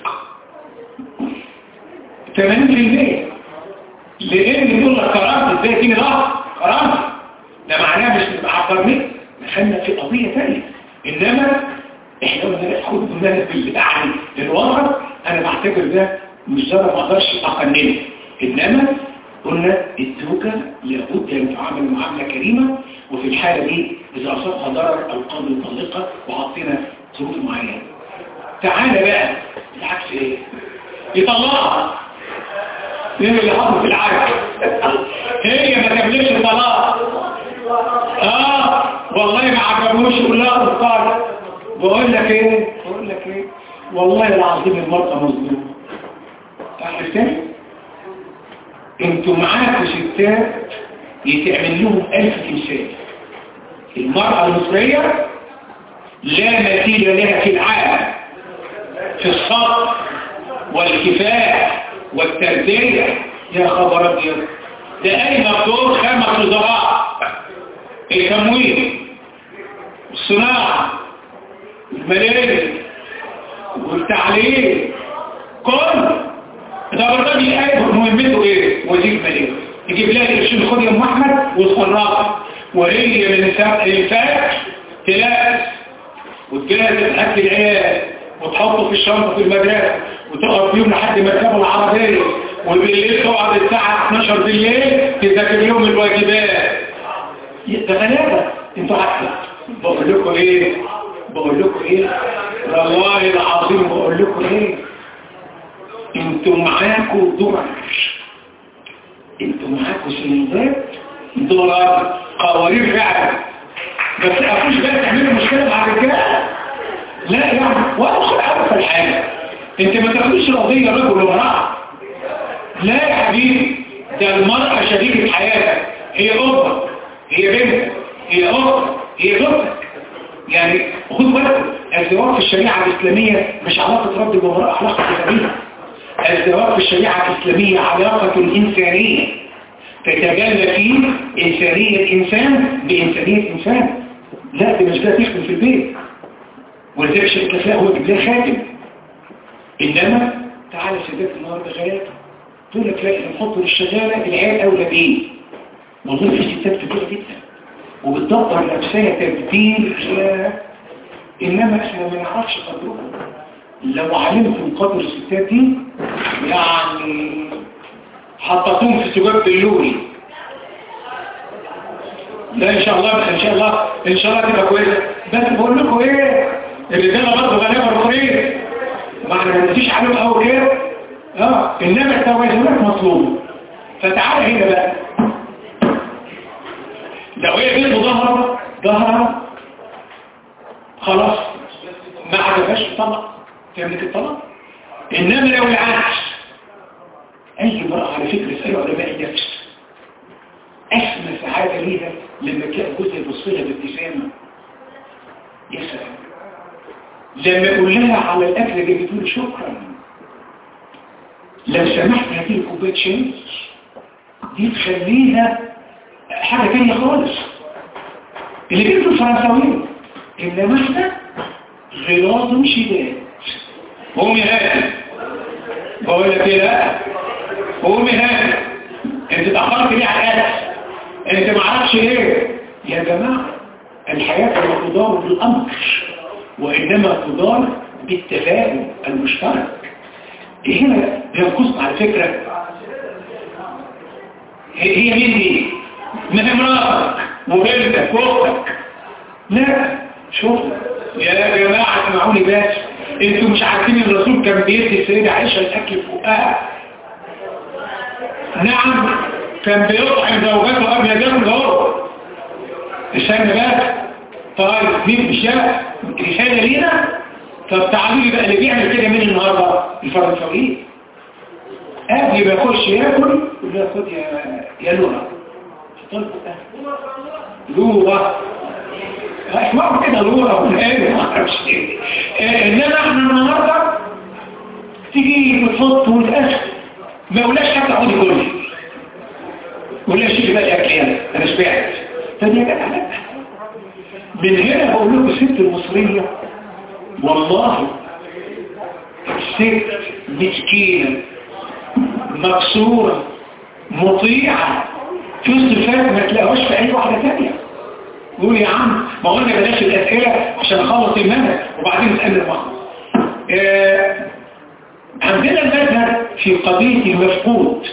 ثمانين بالمئة لان يقول لك كرامتي ازاي تيجي ضغط كرامتي، ده معناه مش نبقى عبرني دخلنا في قضية ثانية. إنما إحنا قلنا نحكم بالله بالبدعني للوضع. أنا بعتبر ده مش ضرر ما أقدرش أقننه، إنما قلنا الزوجة لابد أن تعامل معاملة كريمة، وفي الحالة دي إذا أصابها ضرر القاضي يطلقها وحطينا ظروف معينة. تعالى بقى العكس إيه؟ يطلقها. مين اللي حطه في العكس؟ هي ما تملكش الطلاق. آه والله ما عجبوش ولا أصدقائي. بقول لك إيه؟ بقول لك إيه؟ والله العظيم المرأة مظلومة. تعرف تاني؟ انتوا معاكوا ستات يتعمل لهم ألف تمثال. المرأة المصرية لا مثيل لها في العالم في الصبر والكفاح والتربية. يا خبر ابيض، ده أي مقدور خمس وزراء: التموين، الصناعة، المالية، والتعليم، كل ده الراجل قاعد مهمته ايه؟ وزير مالية، يجيب لها القرشين خد يا ام احمد وتصرفها، وهي من الفات تلاقي وتجهز الاكل العيال وتحطه في الشنطه في المدرسه وتقعد فيهم لحد ما تسافر العربيه، وبالليل تقعد الساعه اتناشر بالليل تذاكر لهم الواجبات. ده غلابه. انتوا عارفين بقول لكم ايه؟ بقول لكم ايه؟ والله العظيم بقول لكم ايه؟ انتوا معاكم دولار، انتوا معاكم سندات دولار قوارير فعلا، بس اخوش بقى تعملوا مشكله مع الرجاله. لا يعني وادخل عارف الحاجه، انت ما تاخدوش قضيه رجل وامراه. لا يا حبيبي، ده المراه شريكه حياتك، هي امك، هي بنتك، هي اختك، هي زوجتك. يعني خدوا بالكم، الزواج في الشريعه الاسلاميه مش علاقه رجل وامراه، علاقه كتابيه. الزواج في الشريعه الاسلاميه علاقه انسانيه تتجلى فيه إنسانية إنسان بإنسانية إنسان. لا دي مش ده تخدم في البيت، ولذلك شركة لا هو يجيب لها خاتم. إنما تعالى سيدات النهارده غايات تقول لك لا نحط للشغالة العيال أولى بإيه؟ والله في ستات كتير جدا وبتدبر نفسها تدبير. إنما إحنا ما نعرفش قدرهم. لو علمتم قدر الستات دي يعني حطتهم في سجاب اللوري. لا ان شاء الله ان شاء الله ان شاء الله تبقى كويسه. بس بقول لكم ايه، الرجاله برضه غالبا رخيص، ما احنا ما نمشيش عليهم قوي كده. اه انما التوازنات مطلوبه. فتعالى هنا بقى، لو هي بنت ظهر ظهر خلاص ما عجبهاش طلق، تعمل الطلاق. انما لو العكس، أي امرأة على فكرة اسألوا علماء النفس، أسمى سعادة ليها لما تلاقي جوزها يبص لها بابتسامة. يا سلام. لما يقول لها على الأكل دي بتقول شكرا، لو سمحت هاتي لي كوباية شاي، دي تخليها حاجة تانية خالص. اللي بيقولوا الفرنساويين إنما احنا غلاظ شداد. قومي هاتي، بقول لك ايه؟ لا قومي هاتي، انت اتأخرت ليه على الأكل؟ انت ما عرفش ليه؟ يا جماعة الحياة لا تدار بالأمر، وإنما تدار بالتفاهم المشترك. هنا بينقصنا على فكرة هي مين دي؟ من امرأتك وبنتك واختك. لا شوفوا يا جماعة اسمعوني بس، انتوا مش عارفين الرسول كان بيدي السيدة عائشة الأكل فوقها. نعم كان بيطعم زوجاته قبل جنب هو. استنى بقى، طيب مين مش ده رسالة لينا؟ طب تعالوا لي بقى اللي بيعمل كده مين النهارده؟ الفرنساويين. قبل ما يخش ياكل يقول له خد يا يا لورا. لورا اسمعوا كده لورا والآن ما اعرفش ايه. انما احنا النهارده تيجي وتحط وتقسم، ما يقولهاش حتى عودي كله، ولا شيء بقى يا كيان انا شبعت. طب يا جدع لا، من هنا بقول لكم الست المصريه والله ست مسكينه مكسوره مطيعه، في صفات ما تلاقوش في اي واحده ثانيه. قول يا عم ما قلنا بلاش الاسئله عشان اخلص المنهج وبعدين نسال المخلص. آه عندنا المذهب في قضيه المفقود.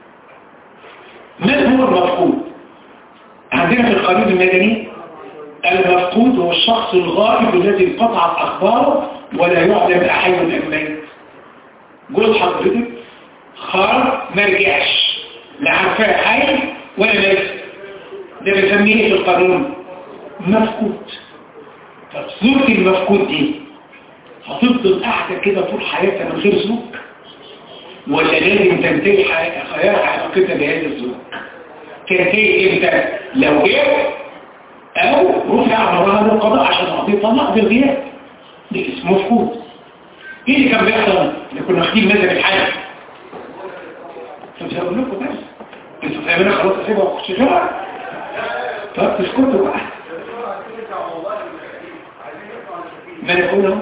من هو المفقود؟ عندنا في القانون المدني المفقود هو الشخص الغائب الذي انقطعت اخباره ولا يعلم احد ام ميت. قلت حضرتك خرج ما رجعش، لا عارفاه حي ولا ميت، ده بنسميه في القانون مفقود. طب زوجة المفقود دي هتفضل قاعده كده طول حياتها من غير زوج، ولا لازم تنتهي حياتها علاقتها بهذا الزوج؟ تنتهي امتى؟ لو جاء او رفع امرها للقضاء عشان قضيه طلاق بالغياب، ده اسمه مفقود. ايه اللي كان بيحصل؟ اللي كنا واخدين مثلا الحاج مش هقول لكم بس انتوا فاهمين خلاص اسيبها واخش شغلها. طب تسكتوا بقى. ما انا اقول اهو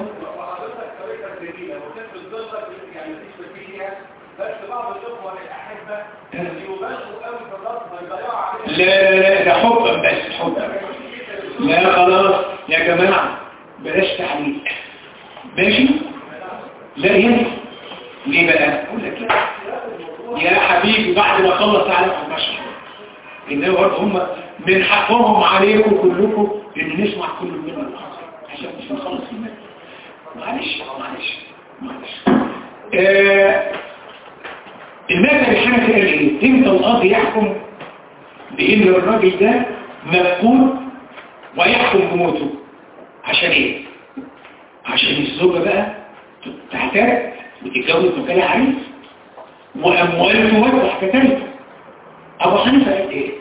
لا لا لا ده حبا بس حبا. لا خلاص يا جماعة بلاش تعليق ماشي. لا ينفع ليه بقى اقول لك لا يا حبيبي بعد ما خلص عليكم المشهد انه برضه هم من حقهم عليكم كلكم ان نسمع كل منهم الاخر عشان مش نخلص المادة. معلش معلش معلش آه المادة الحنفي قال ايه؟ امتى القاضي يحكم بان الراجل ده مفقود ويحكم بموته؟ عشان ايه؟ عشان الزوجة بقى تعترف وتتجوز مكان عريس واموال توزع كتلته. ابو حنيفه قال ايه؟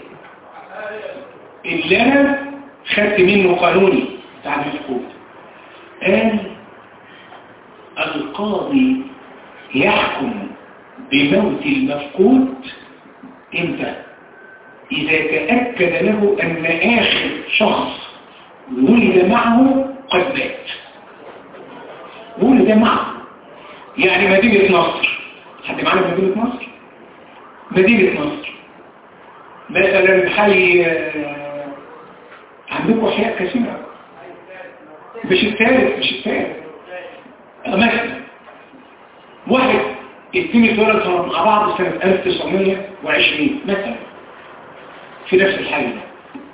اللي انا خدت منه قانوني بتاع المفقود قال القاضي يحكم بموت المفقود امتى؟ اذا تاكد له ان اخر شخص ولد معه قد مات. ولد معه يعني مدينة نصر. حد معنا مدينة نصر؟ مدينة نصر مثلا حي عندكم أحياء كثيرة مش الثالث مش الثالث مثلا واحد اتنين اتولد مع بعض سنة ألف وتسعمية وعشرين مثلا في نفس الحي ده.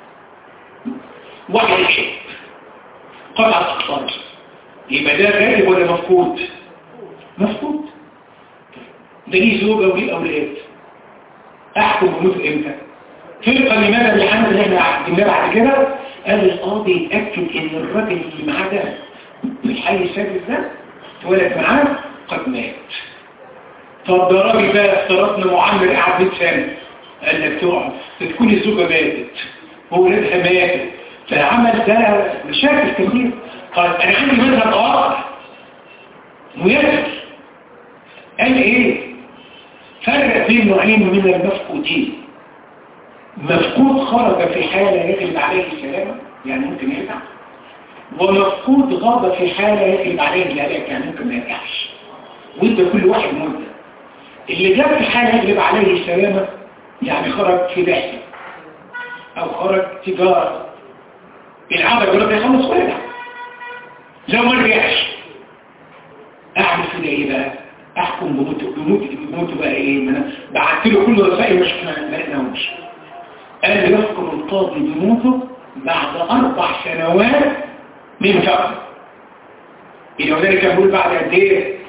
واحد يحب قطعة أطفال يبقى ده غالب ولا مفقود؟ مفقود. ده ليه زوجة وليه أولاد أحكم بموته إمتى؟ فرقة لماذا الحمد اللي احنا عدناه بعد كده قال القاضي يتأكد إن الراجل اللي معاه ده في الحي السادس ده اتولد معاه قد مات. طب ده راجل بقى افترضنا معمر قعد مية سنة قال لك تقعد تكون الزوجة ماتت وولادها ماتت فالعمل ده مشاكل كتير. قال أنا عندي مذهب آخر ميسر قال إيه؟ فرق بين نوعين من المفقودين. مفقود خرج في حالة يجب عليه السلامة يعني ممكن يرجع، ومفقود غاب في حالة يجب عليه الهلاك يعني ممكن ما يرجعش. وانت كل واحد مدة اللي جاب في حالة يجب عليه السلامة يعني خرج في بعثة او خرج تجارة العمل يقول لك يخلص ويرجع. لو ما رجعش اعمل كده ايه بقى؟ احكم بموته بموته بموته بقى ايه؟ ما انا بعت له كل رسائل مش ما لقيناهوش. قال يحكم القاضي بموته بعد اربع سنوات من فقره. الى ذلك بقول بعد قد ايه؟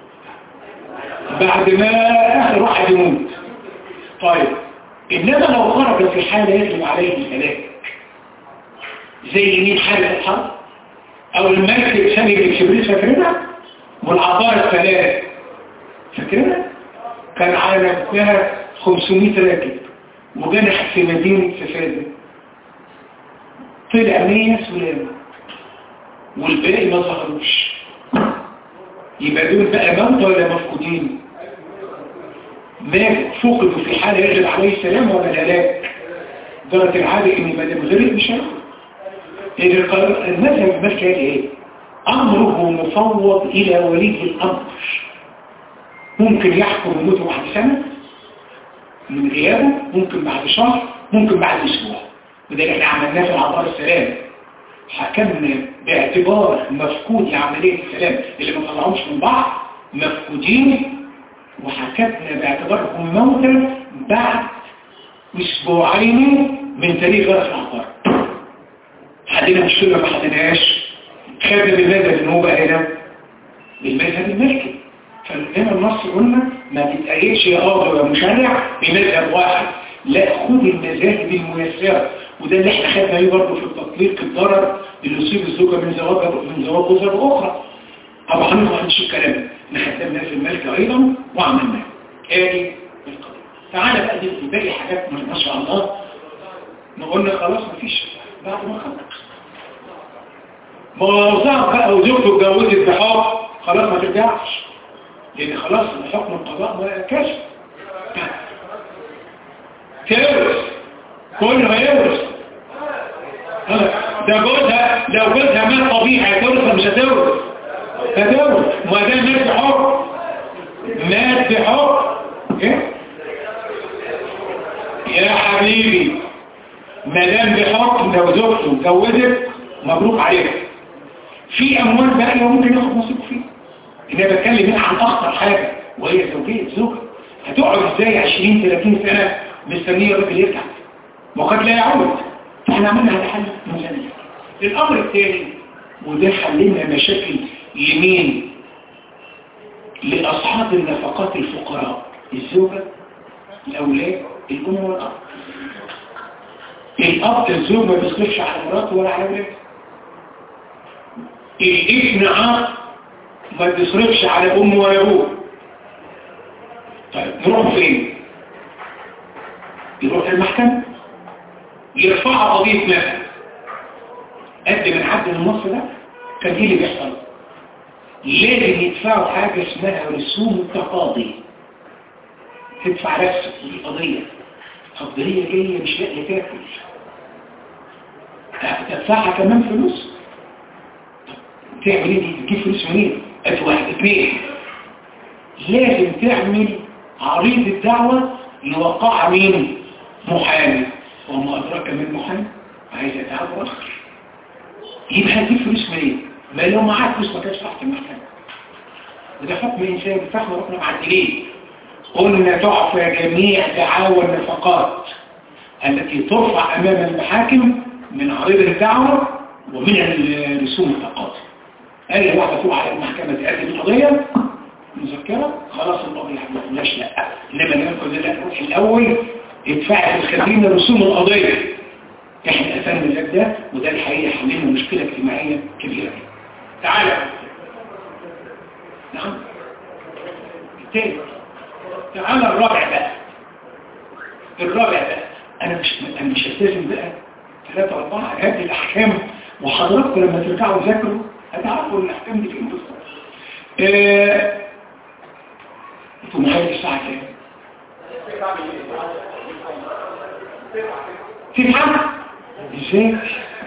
بعد ما اخر واحد يموت. طيب انما لو خرج في حاله يجب عليه الهلاك زي مين؟ حاله الحرب او الملك ثاني بن كبريت فاكرينها؟ والعطار الثلاث فاكرينها؟ كان على نفسها خمسمائة راكب وجنح في مدينة سفادة طلع مية سلامة والباقي ما ظهروش. يبقى دول بقى موتى ولا مفقودين؟ مات فقدوا في حالة يجب عليه السلام ولا الهلاك؟ درجة العادة ان ما دام غرق مش هياخد. المذهب المالكي قال ايه؟ امره مفوض الى ولي الامر ممكن يحكم بموته بعد سنة من غيابه، ممكن بعد شهر، ممكن بعد اسبوع. وده اللي احنا عملناه في العطار السلام. حكمنا باعتبار مفقود لعملية السلام اللي ما طلعهمش من بعض مفقودين، وحكمنا باعتبارهم موتا بعد اسبوعين من تاريخ غرق العطار. حدنا مشكلة ما حدناش. خدنا بالمذهب ان هو بقى هنا بالمذهب الملكي. فهنا النص قلنا ما تتقيدش يا قاضي يا مشرع بمذهب واحد، لا خد المذاهب الميسرة. وده اللي احنا خدنا عليه برضه في التطبيق الضرر اللي يصيب الزوجة من زواج من زواج أسرة أخرى. أبو حنيفة ما عندش الكلام ده، احنا خدناه في الملك أيضا وعملناه. ادي القضية. تعالى بقى دي باقي حاجات ما شاء الله نقولنا خلاص مفيش بعد ما خلص. موضوع بقى وزوجته اتجوزت بحق خلاص ما ترجعش، لان خلاص حكم القضاء ما كشف. تورث، كله هيورث. ده جوزها لو جوزها مات طبيعي هتورث ولا مش هتورث؟ هتورث. ما ده مات بحكم، مات بحكم ايه يا حبيبي؟ ما دام بحكم لو زوجته اتجوزت مبروك عليها. في اموال باقيه ممكن ياخد نصيبه فيها. انا بتكلم هنا عن اخطر حاجه وهي زوجيه زوجها. هتقعد ازاي عشرين ثلاثين سنه مستنيه الراجل يرجع وقد لا يعود؟ فاحنا عملنا هذا حل مزمن. الامر الثاني وده حللنا مشاكل يمين لاصحاب النفقات الفقراء، الزوجه، الاولاد، الام والاب. الاب الزوج ما بيصرفش على مراته ولا على اولاده. الابن عاق ما بيصرفش على امه ولا ابوه. طيب نروح فين؟ يروح المحكمة يرفع قضية مثلا قد من عبد النص ده. كان ايه اللي بيحصل؟ لازم يدفعوا حاجة اسمها رسوم التقاضي. تدفع نفسك في القضية، قضية جاية مش لاقية تاكل، تدفعها كمان فلوس. تعمل ايه دي؟ تجيب فلوس منين؟ ادي واحد. اثنين، لازم تعمل عريض الدعوة يوقعها مين؟ محامي. وما أدراك من محامي؟ عايز يتعب أخر. يبقى هتجيب فلوس منين؟ ما لو معاك فلوس ما كانش تحت المحكمة. وده حكم إنسان بتاخده رقم معدلين. قلنا تعفى جميع دعاوى النفقات التي ترفع أمام المحاكم من عريض الدعوة ومن رسوم التقاضي. أي واحدة تروح على المحكمة تقدم القضية مذكرة خلاص القضية هتقولناش لا. إنما نقول لك روح الأول ادفع في الخزينة رسوم القضية. احنا قفلنا الباب ده وده الحقيقة حللنا مشكلة اجتماعية كبيرة. تعالى نعم التالي. تعالى الرابع بقى. الرابع بقى انا مش انا مش هستلزم بقى ثلاثة أربعة هذه الأحكام، وحضراتكم لما ترجعوا تذاكروا هتعرفوا الأحكام دي فين بالظبط. ااا انتوا محاولة الساعة كام؟ تفهم؟ ازاي؟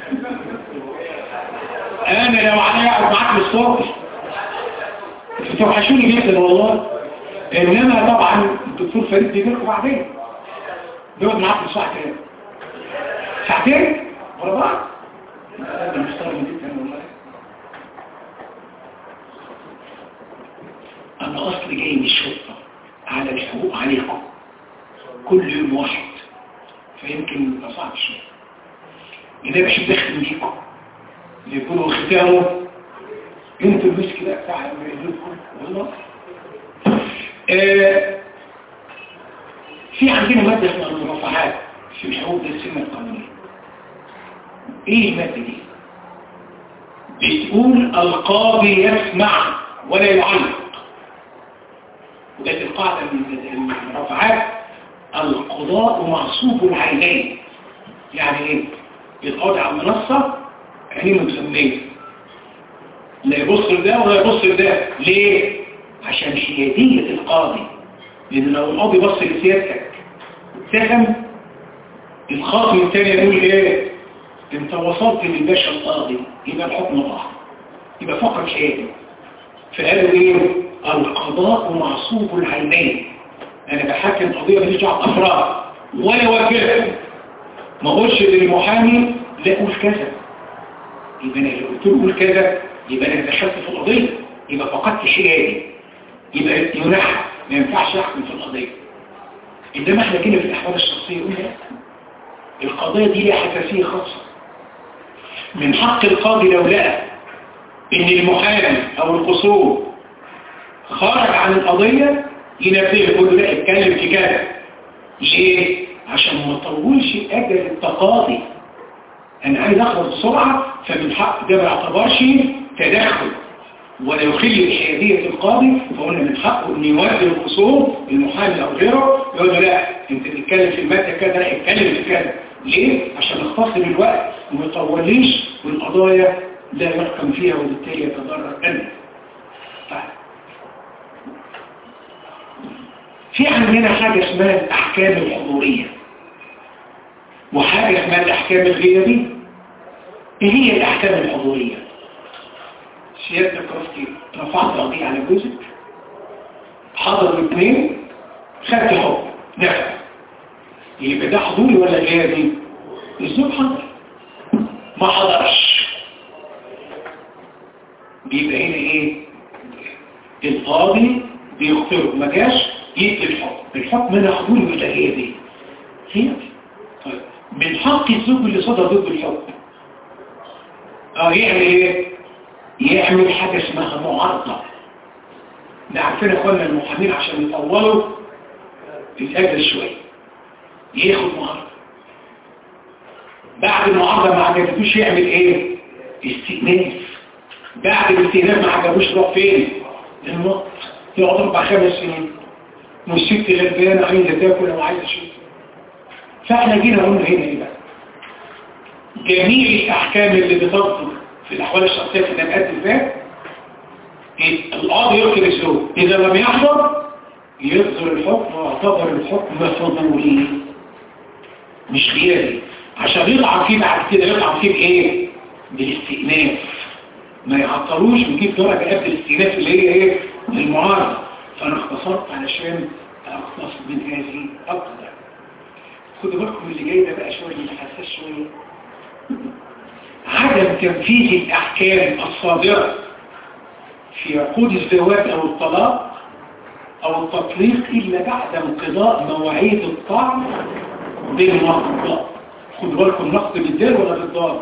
انا لو عليا اقعد معاك للصبح توحشوني جدا والله. انما طبعا الدكتور فريد بيجي لكم بعدين بيقعد معاك للساعة كام؟ ساعتين ورا بعض؟ ده مستغرب جدا والله. انا اصلي جاي من الشرطة على الحقوق عليكم كل يوم واحد، فيمكن يبقى صعب شويه. انا بحب اختم بيكم يكونوا ختامه انتوا المسك ده بتاع ايديكم والله. آه في عندنا ماده اسمها المرافعات في الحقوق السنه القانونيه. ايه الماده دي؟ بتقول القاضي يسمع ولا يعلق. وده القاعده من المرافعات القضاء معصوب العينين. يعني ايه؟ القاضي على المنصة عينيه مسمية، لا يبص لده ولا يبص لده. ليه؟ عشان حيادية القاضي. لان لو القاضي بص لسيادتك اتهم الخاصم الثاني يقول ايه؟ انت وصلت للباشا القاضي يبقى الحكم ضاع، يبقى فقط حيادي. فقالوا ايه؟ القضاء معصوب العينين. انا بحاكم قضيه ماليش دعوه بافراد ولا وكيل. ما اقولش للمحامي لا قول كذا، يبقى انا لو قلت له قول كذا يبقى انا دخلت في القضيه، يبقى فقدت حيادي، يبقى ينحى ما ينفعش احكم في القضيه. انما احنا كده في الاحوال الشخصيه قلنا القضيه دي ليها حساسيه خاصه. من حق القاضي لو لقى ان المحامي او الخصوم خرج عن القضيه ينبه يقول له لا اتكلم في كذا. ليه؟ عشان ما اطولش اجل التقاضي. انا عايز اخلص بسرعه، فمن حق ده ما يعتبرش تدخل ولا يخل بحياديه القاضي. فقلنا من حقه ان يوجه الخصوم المحامي او غيره يقول له لا انت تتكلم في الماده كذا، لا اتكلم في كذا. ليه؟ عشان نختصر الوقت وما يطوليش والقضايا لا يحكم فيها وبالتالي يتضرر انا. طيب في عندنا حاجة اسمها الأحكام الحضورية. وحاجة اسمها الأحكام الغيابية. ايه هي الأحكام الحضورية؟ سيادتك رفتي رفعت قضية على جوزك، حضر الاثنين، خدت حكم نفع، يبقى ده حضوري ولا غيابي؟ الزوج حضر، ما حضرش، بيبقى هنا ايه؟ القاضي بيختاره، ما جاش يدي الحكم. الحكم هنا حضوري ولا غيابي؟ غيابي. طيب من حق الزوج اللي صدر ضد الحكم اه يعمل ايه؟ يعمل حاجة اسمها معارضة. نعرفين اخوانا المحامين عشان يطولوا الأجل شوية، ياخد معارضة. بعد المعارضة ما عجبتوش يعمل ايه؟ استئناف. بعد الاستئناف ما عجبوش روح فين؟ النقط. يقعد اربع خمس سنين والست غلبانة عايزة تاكل او عايزة شيء. فاحنا جينا قلنا هنا ايه بقى؟ جميع الاحكام اللي بتصدر في الاحوال الشخصيه اللي هنقدم فيها إيه؟ القاضي يركب الزوج، اذا لم يحضر يصدر الحكم واعتبر الحكم فضولي مش غيابي، عشان يطعن فيه بعد كده. يطعن فيه بايه؟ بالاستئناف. ما يعطلوش ويجيب درجه قبل الاستئناف اللي هي ايه؟ المعارضه. فانا اختصرت علشان اختصر من هذه اقدر. خدوا بالكم اللي جاي ده بقى شويه حساس شويه. عدم تنفيذ الأحكام الصادرة في عقود الزواج أو الطلاق أو التطليق إلا بعد انقضاء مواعيد الطعن بالنقض. خدوا بالكم نقض بالدال ولا بالضاد؟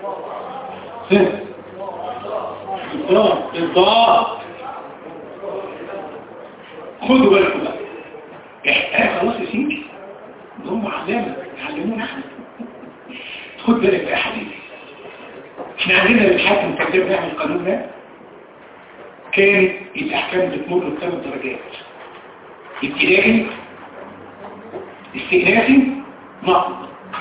بالضاد بالضاد. خدوا بالكم بقى. احنا خلاص يا سيدي هم علامة يعلمونا احنا. خد بالك بقى يا حبيبي، احنا عندنا الحاكم كان بيعمل القانون ده كانت الاحكام بتمر بثلاث درجات: ابتدائي، استئنافي، نقض.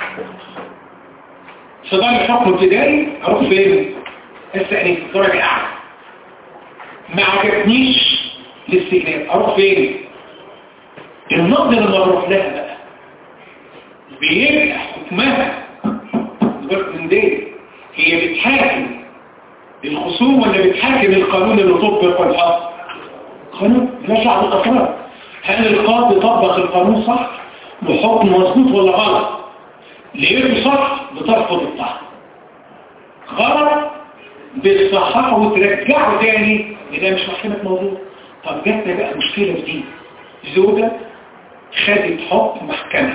صدر الحكم ابتدائي اروح فين؟ استئناف درجه اعلى. ما عجبنيش الاستئناف اروح فين؟ النقض لما اروح لها بقى بيبقى حكمها من دي هي بتحاكم الخصوم ولا بتحاكم القانون اللي طبق والحق؟ قانون لا شعب الأفراد. هل القاضي طبق القانون صح وحكم مظبوط ولا غلط؟ لقيته صح بترفض الطعن، غلط بتصححه وترجعه تاني ده مش محكمة موضوع. طب جاتنا بقى مشكلة في دي، زوجة خدت حكم محكمة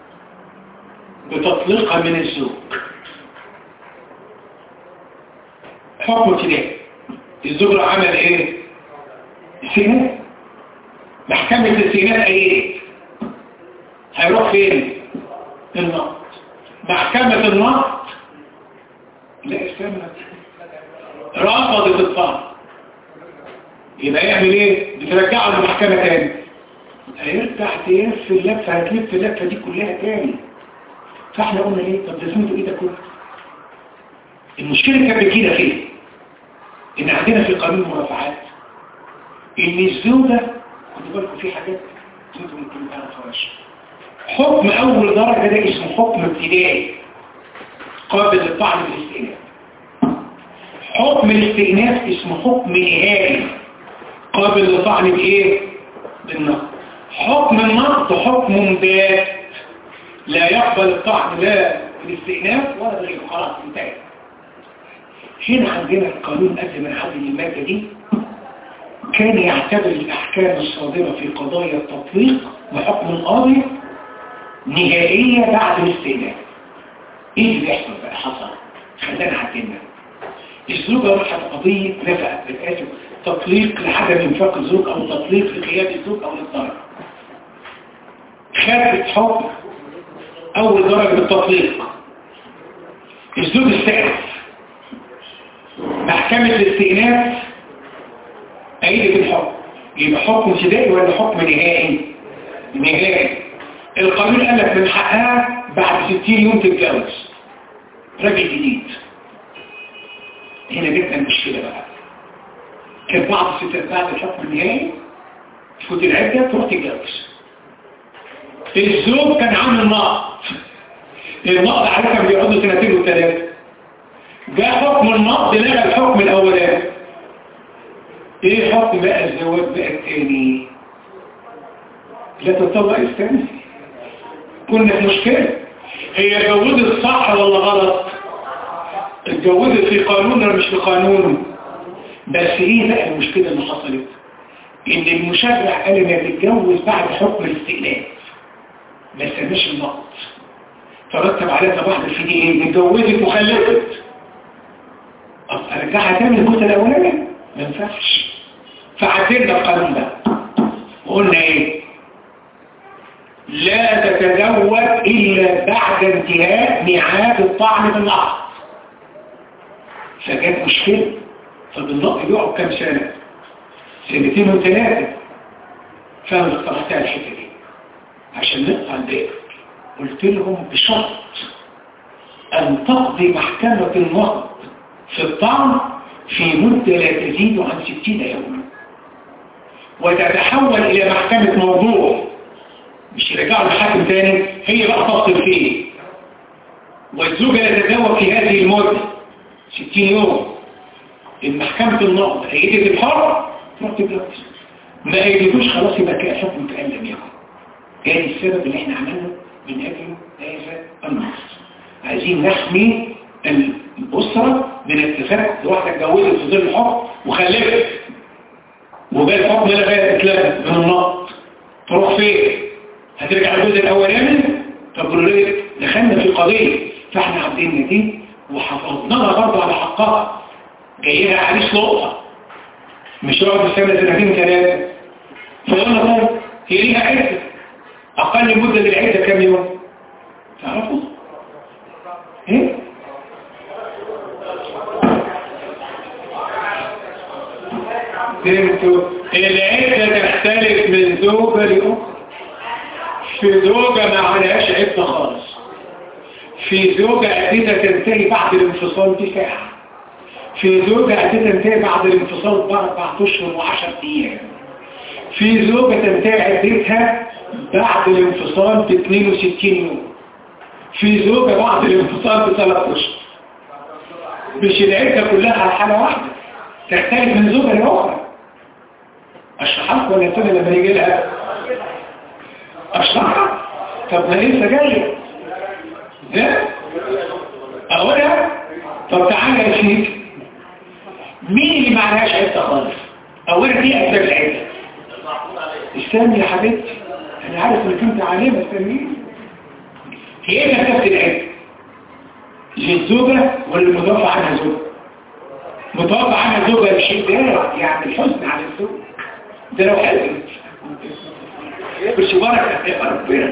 بتطليقها من الزوج، حكم ابتدائي. الزوج عمل ايه؟ استئناف. محكمة الاستئناف ايه؟ هيروح فين؟ النقض. محكمة النقض لا استنى رفضت الطعن، يبقى يعمل ايه؟ بترجعه للمحكمة تاني. هيرجع تلف اللفة، هتلف اللفة دي كلها تاني. فاحنا قلنا ايه؟ طب لازمته ايه ده كله؟ المشكلة كانت كده فين؟ ان عندنا في قانون المرافعات ان الزوجة، خدوا بالكم في حاجات انتوا ممكن ما تعرفوهاش. حكم اول درجة ده اسمه حكم ابتدائي قابل للطعن بالاستئناف. حكم الاستئناف اسمه حكم نهائي قابل للطعن بايه؟ بالنقض. حكم النقض حكم مبات لا يقبل الطعن لا بالاستئناف ولا غيره، خلاص انتهى. هنا عندنا القانون قبل ما نحدد المادة دي كان يعتبر الأحكام الصادرة في قضايا التطليق بحكم القاضي نهائية بعد الاستئناف. ايه اللي بيحصل بقى؟ حصل خلينا عدلنا. الزوجة راحت قضية نفقة بالآسف تطليق لعدم انفاق الزوج او تطليق لغياب الزوج او للضرر. خدت حكم اول درجة بالتطليق، الزوج استئنف. محكمة الاستئناف أيدت الحكم، يبقى حكم ابتدائي ولا حكم نهائي؟ نهائي. القانون قال لك من حقها بعد ستين يوم تتجوز راجل جديد. هنا جبنا المشكلة بقى. كان بعض الستات بعد الحكم النهائي تفوت العدة تروح تتجوز. الزوج كان عامل نقض، النقض عليه كان بيقعدوا سنتين وثلاثة. جاء حكم النقض لغى الحكم الأولاني. ايه حكم بقى الزواج بقى الثاني؟ لا تطلق الثاني. كنا في مشكلة، هي اتجوزت صح ولا غلط؟ اتجوزت في قانون ولا مش في قانون؟ بس ايه بقى المشكلة اللي حصلت؟ ان المشرع قال انها تتجوز بعد حكم الاستئناف، ما استناش النقض، فرتب عليها طبعا في دي ايه؟ اتجوزت وخلفت. طب ارجعها تاني الجزء الاولاني؟ ما ينفعش. فعدلنا القانون ده وقلنا ايه؟ لا تتزوج الا بعد انتهاء ميعاد الطعن بالنقض. فجت مشكله، فبالنقض يقعد كام سنه؟ سنتين وثلاثه. فانا اقترحتها الحته دي عشان نقطع الباقي. قلت لهم بشرط ان تقضي محكمه النقض في الطعن في مده لا تزيد عن ستين يوما، وتتحول الى محكمه موضوع، مش يرجعوا لحاكم تاني هي بقى تفصل فيه. والزوجة لا تتزوج في هذه المدة ستين يوم. المحكمة النقض أيدت الحر تروح تتجوز، ما أيدتوش خلاص يبقى كده حكم كأن لم يكن. كان السبب اللي احنا عملنا من أجل هذا النص. عايزين نحمي الأسرة من اتفاق واحدة اتجوزت في ظل الحكم وخلفت، وبقى الحكم لا بقى اتلغى من النقض، تروح فين؟ هترجع الجزء الاولاني؟ طب ليه؟ دخلنا في قضيه، فاحنا عدينا دي وحفظناها برضه على حقها. جايين عليش نقطه، مش يقعد السنه سنتين ثلاثه. فقلنا طيب هي ليها عده، اقل مده للعده كام يوم؟ تعرفوا؟ ايه؟ فهمتوا؟ العده تختلف من زوجه لاخرى. في زوجة ما عليهاش عدة خالص، في زوجة عدتها تنتهي بعد الانفصال بساعة، في زوجة عدتها تنتهي بعد الانفصال بأربع أشهر وعشر أيام، في زوجة تنتهي عدتها بعد الانفصال ب اثنين وستين يوم، في زوجة بعد الانفصال بثلاث أشهر. مش العدة كلها على حالة واحدة، تختلف من زوجة لأخرى. أشرحك ولا تبقى لما يجي لها؟ أشرحها؟ طب ما لسه جاية ده أقولها؟ طب تعالى يا شيخ، مين اللي ما عليهاش عدة خالص؟ أولا دي أسباب العدة. استني يا حبيبتي، أنا عارف إنك أنت عليه، ما استنيني. هي إيه أسباب العدة؟ للزوجة ولا المتوفى عنها زوجة؟ متوفى عنها زوجة الشدة يعني الحزن على الزوج ده لو حزن مش بركة يا ربنا.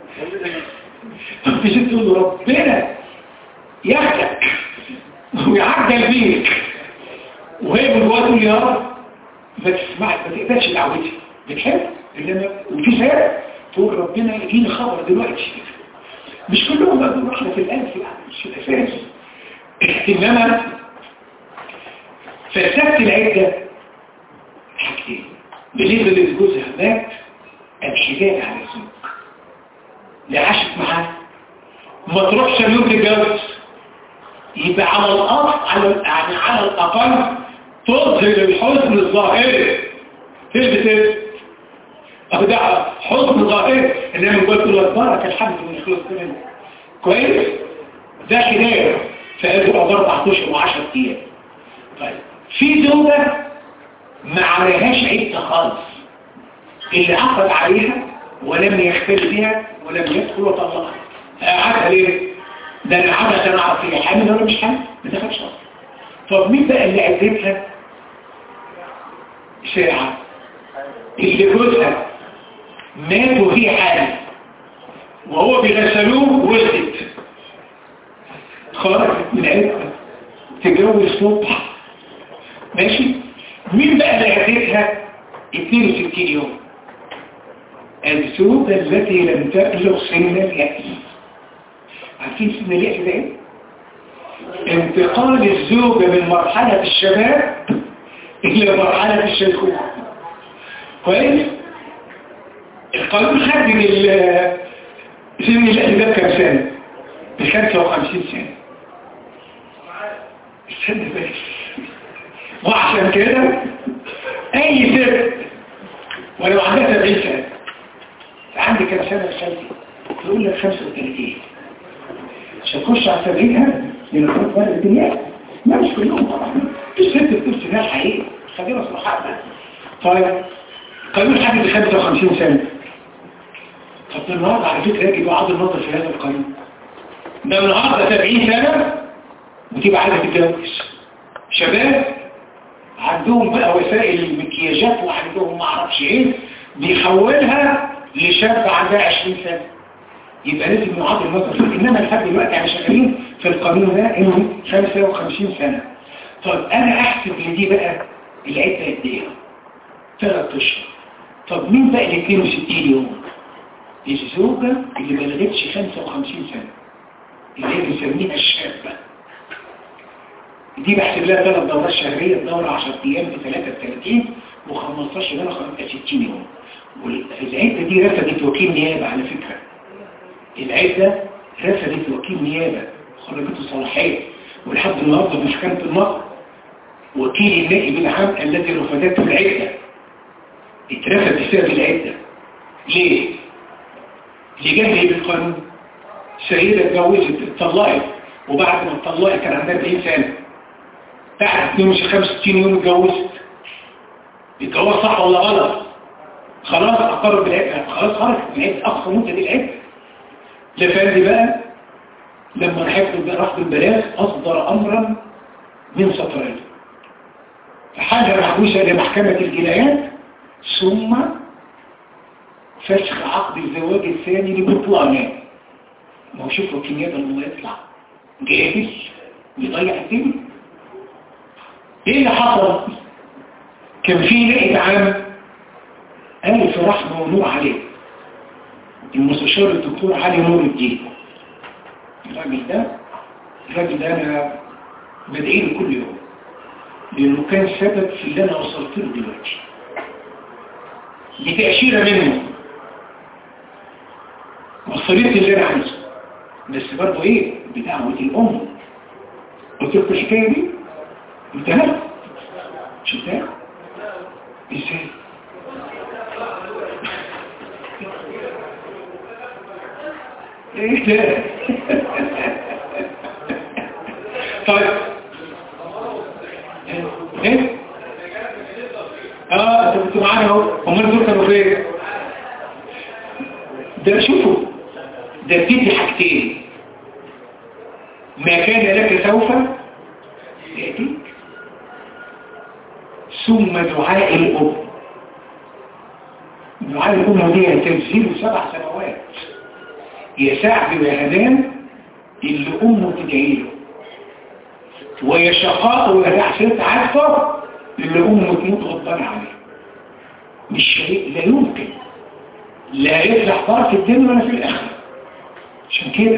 مش تقول ربنا ياخدك ويعجل بيك وهي من جوه تقول يا رب ما تسمعش، ما تقبلش دعوتي، بتحب انما وفي سبب تقول ربنا يجيني خبر دلوقتي. مش كلهم بقى احنا في الالف يعني مش في الاساس. انما فلسفه العده حاجتين. بالنسبه لجوزها مات الحجاب على الزوج، لا عاشت معاه، ما تروحش اليوم تتجوز، يبقى على الأرض على يعني على الأقل تظهر الحزن الظاهري. تلبس ايه؟ أبدأ حزن ظاهري، إنما قلت له البركة الحمد لله خلص منه كويس؟ ده كده فقالوا أربع أشهر وعشرة أيام. طيب في زوجة ما عليهاش عدة خالص، اللي عقد عليها ولم يختلف بها ولم يدخل وطلقها، قعدها ليه؟ ده انا عادة انا اعرف هي حامل ولا مش حامل، ما دخلش اصلا. طب مين بقى اللي عدتها ساعة؟ اللي جوزها مات وهي حامل وهو بيغسلوه ولدت، خرجت من عدتها تتجوز صبح، ماشي؟ مين بقى اللي عدتها اثنين وستين يوم؟ الزوجة التي لم تبلغ سن اليأس. عارفين سن اليأس ده ايه؟ انتقال الزوجة من مرحلة الشباب إلى مرحلة الشيخوخة. كويس؟ القانون حد من سن اليأس ده كم سنة؟ ب خمسة وخمسين سنة. استنى بس. وعشان كده اي ست ولو عندها سبعين سنة عندي كم سنة خالتي تقول لك خمسة وثلاثين عشان تخش على سبعين هذا لنقول فرق الدنيا. ما مش كلهم طبعا الست بتبص لها الحقيقة خلينا صراحة. طيب قانون حاجة ب خمسة وخمسين سنة. طب النهارده على فكرة يجب بعض النظر في هذا القانون ده النهارده سبعين سنة وتبقى عايزة تتجوز. شباب عندهم بقى وسائل المكياجات وعندهم ما اعرفش ايه بيحولها لشاب عندها عشرين سنة. يبقى لازم نعاد النظر فيه. انما لحد دلوقتي احنا شغالين في القانون ده انه خمسة وخمسين سنة. طب انا احسب لدي بقى العدة قد ايه؟ ثلاث اشهر. طب مين بقى ال اثنين وستين يوم؟ الزوجة اللي ما بلغتش خمسة وخمسين سنة اللي هي بنسميها الشابة. دي بحسب لها ثلاث دورات شهرية. الدورة عشرة ايام ب ثلاثة وثلاثين وخمستاشر دورة ستين يوم. والعدة دي رفضت وكيل نيابة على فكرة. العدة رفضت وكيل نيابة خرجته صلاحية ولحد النهارده في محكمة النقض وكيل النائب العام الذي رفضته العدة اترفض بسبب العدة. ليه؟ لجهل بالقانون. سيدة اتجوزت اتطلقت وبعد ما اتطلقت كان عندها أربعين سنة بعد اثنين وخمسين يوم اتجوزت. الجواز صح ولا غلط؟ خلاص اقرب بالعدة خلاص خرجت من العدة اقصى مدة العدة. لفندي بقى لما رحت رفض البلاغ اصدر امرا من سطرين فحاجة محبوسة لمحكمة الجنايات ثم فسخ عقد الزواج الثاني لبطلانه. ما هو شوف وكيل نيابة لما يطلع جاهز ويضيع الدنيا. ايه اللي حصل؟ كان في نائب عام ألف رحمة ونور عليه المستشار الدكتور علي نور الدين. الراجل ده الراجل ده انا بدعيله كل يوم لانه كان سبب في اللي انا وصلت له دلوقتي. دي تأشيرة منه وصلت اللي انا عايزه بس برضه ايه بدعوة الام. قلت لكم الحكاية دي انتهت شفتها ازاي؟ ايه ده؟ طيب ايه؟ اه انت كنت معانا اهو. امال دول كانوا فين؟ ده شوفوا ده بتدي حاجتين. ما كان لك سوف يأتيك ثم دعاء الأم. دعاء الأم دي تنزيل سبع سنوات يا سعد ويا هدان اللي أمه تدعي له ويا شقاء ويا حسنت عارفة اللي أمه تموت غضبان عليه. مش شيء لا يمكن لا يفلح طرف الدين ولا في الآخر. عشان كده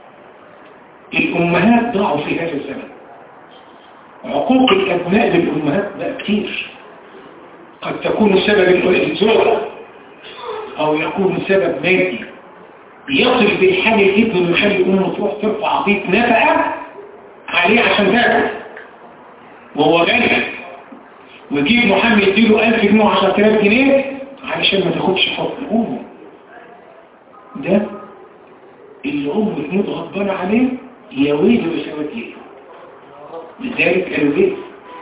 الأمهات ضاعوا في هذا الزمن. عقوق الأبناء للأمهات بقى كتير. قد تكون سبب الزوجة أو يكون سبب مادي يصل بالحال الابن اللي يخلي أمه تروح ترفع عطية نفقة عليه عشان تاكل وهو غني ويجيب محمد يديله ألف جنيه وعشرة آلاف جنيه علشان ما تاخدش حكم أمه. ده اللي أمه تموت غضبانة عليه يا ويله وسواتيه. لذلك قالوا ايه؟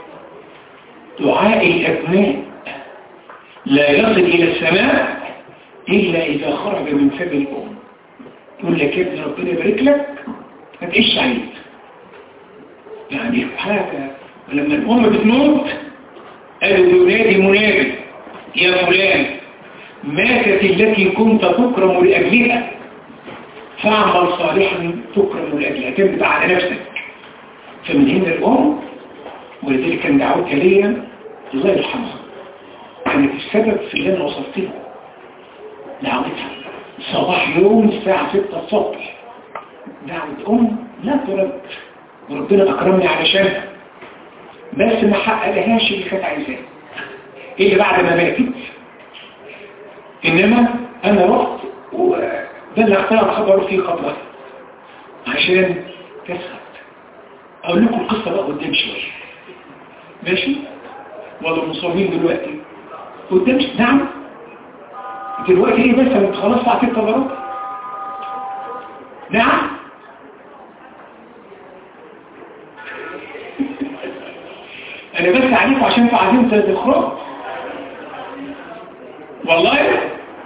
دعاء الأبناء لا يصل إلى السماء إلا إذا خرج من فم الأم. تقول لك يا ابن ربنا يبارك لك ما تقيش سعيد. يعني حاجة لما الأم بتموت قالوا ينادي منادي يا فلان ماتت التي كنت تكرم لأجلها فاعمل صالحا تكرم لأجلها. تنبت على نفسك. فمن هنا الأم ولذلك كان دعوتها ليا الله يرحمها كانت السبب في اللي أنا وصلت له. دعوتها صباح يوم الساعة ستة الصبح دعوة أم لا ترد وربنا أكرمني علشانها بس ما حققلهاش اللي كانت عايزاه اللي بعد ما ماتت. إنما أنا رحت وبلغتها الخبر في قبرها عشان تسخط. اقول لكم القصة بقى قدام شوية، ماشي؟ ولا مصابين دلوقتي قدام ش... نعم دلوقتي ايه بس انت خلاص ساعة الكبرات. نعم انا بس عليكم عشان انتوا عايزين تخرجوا والله.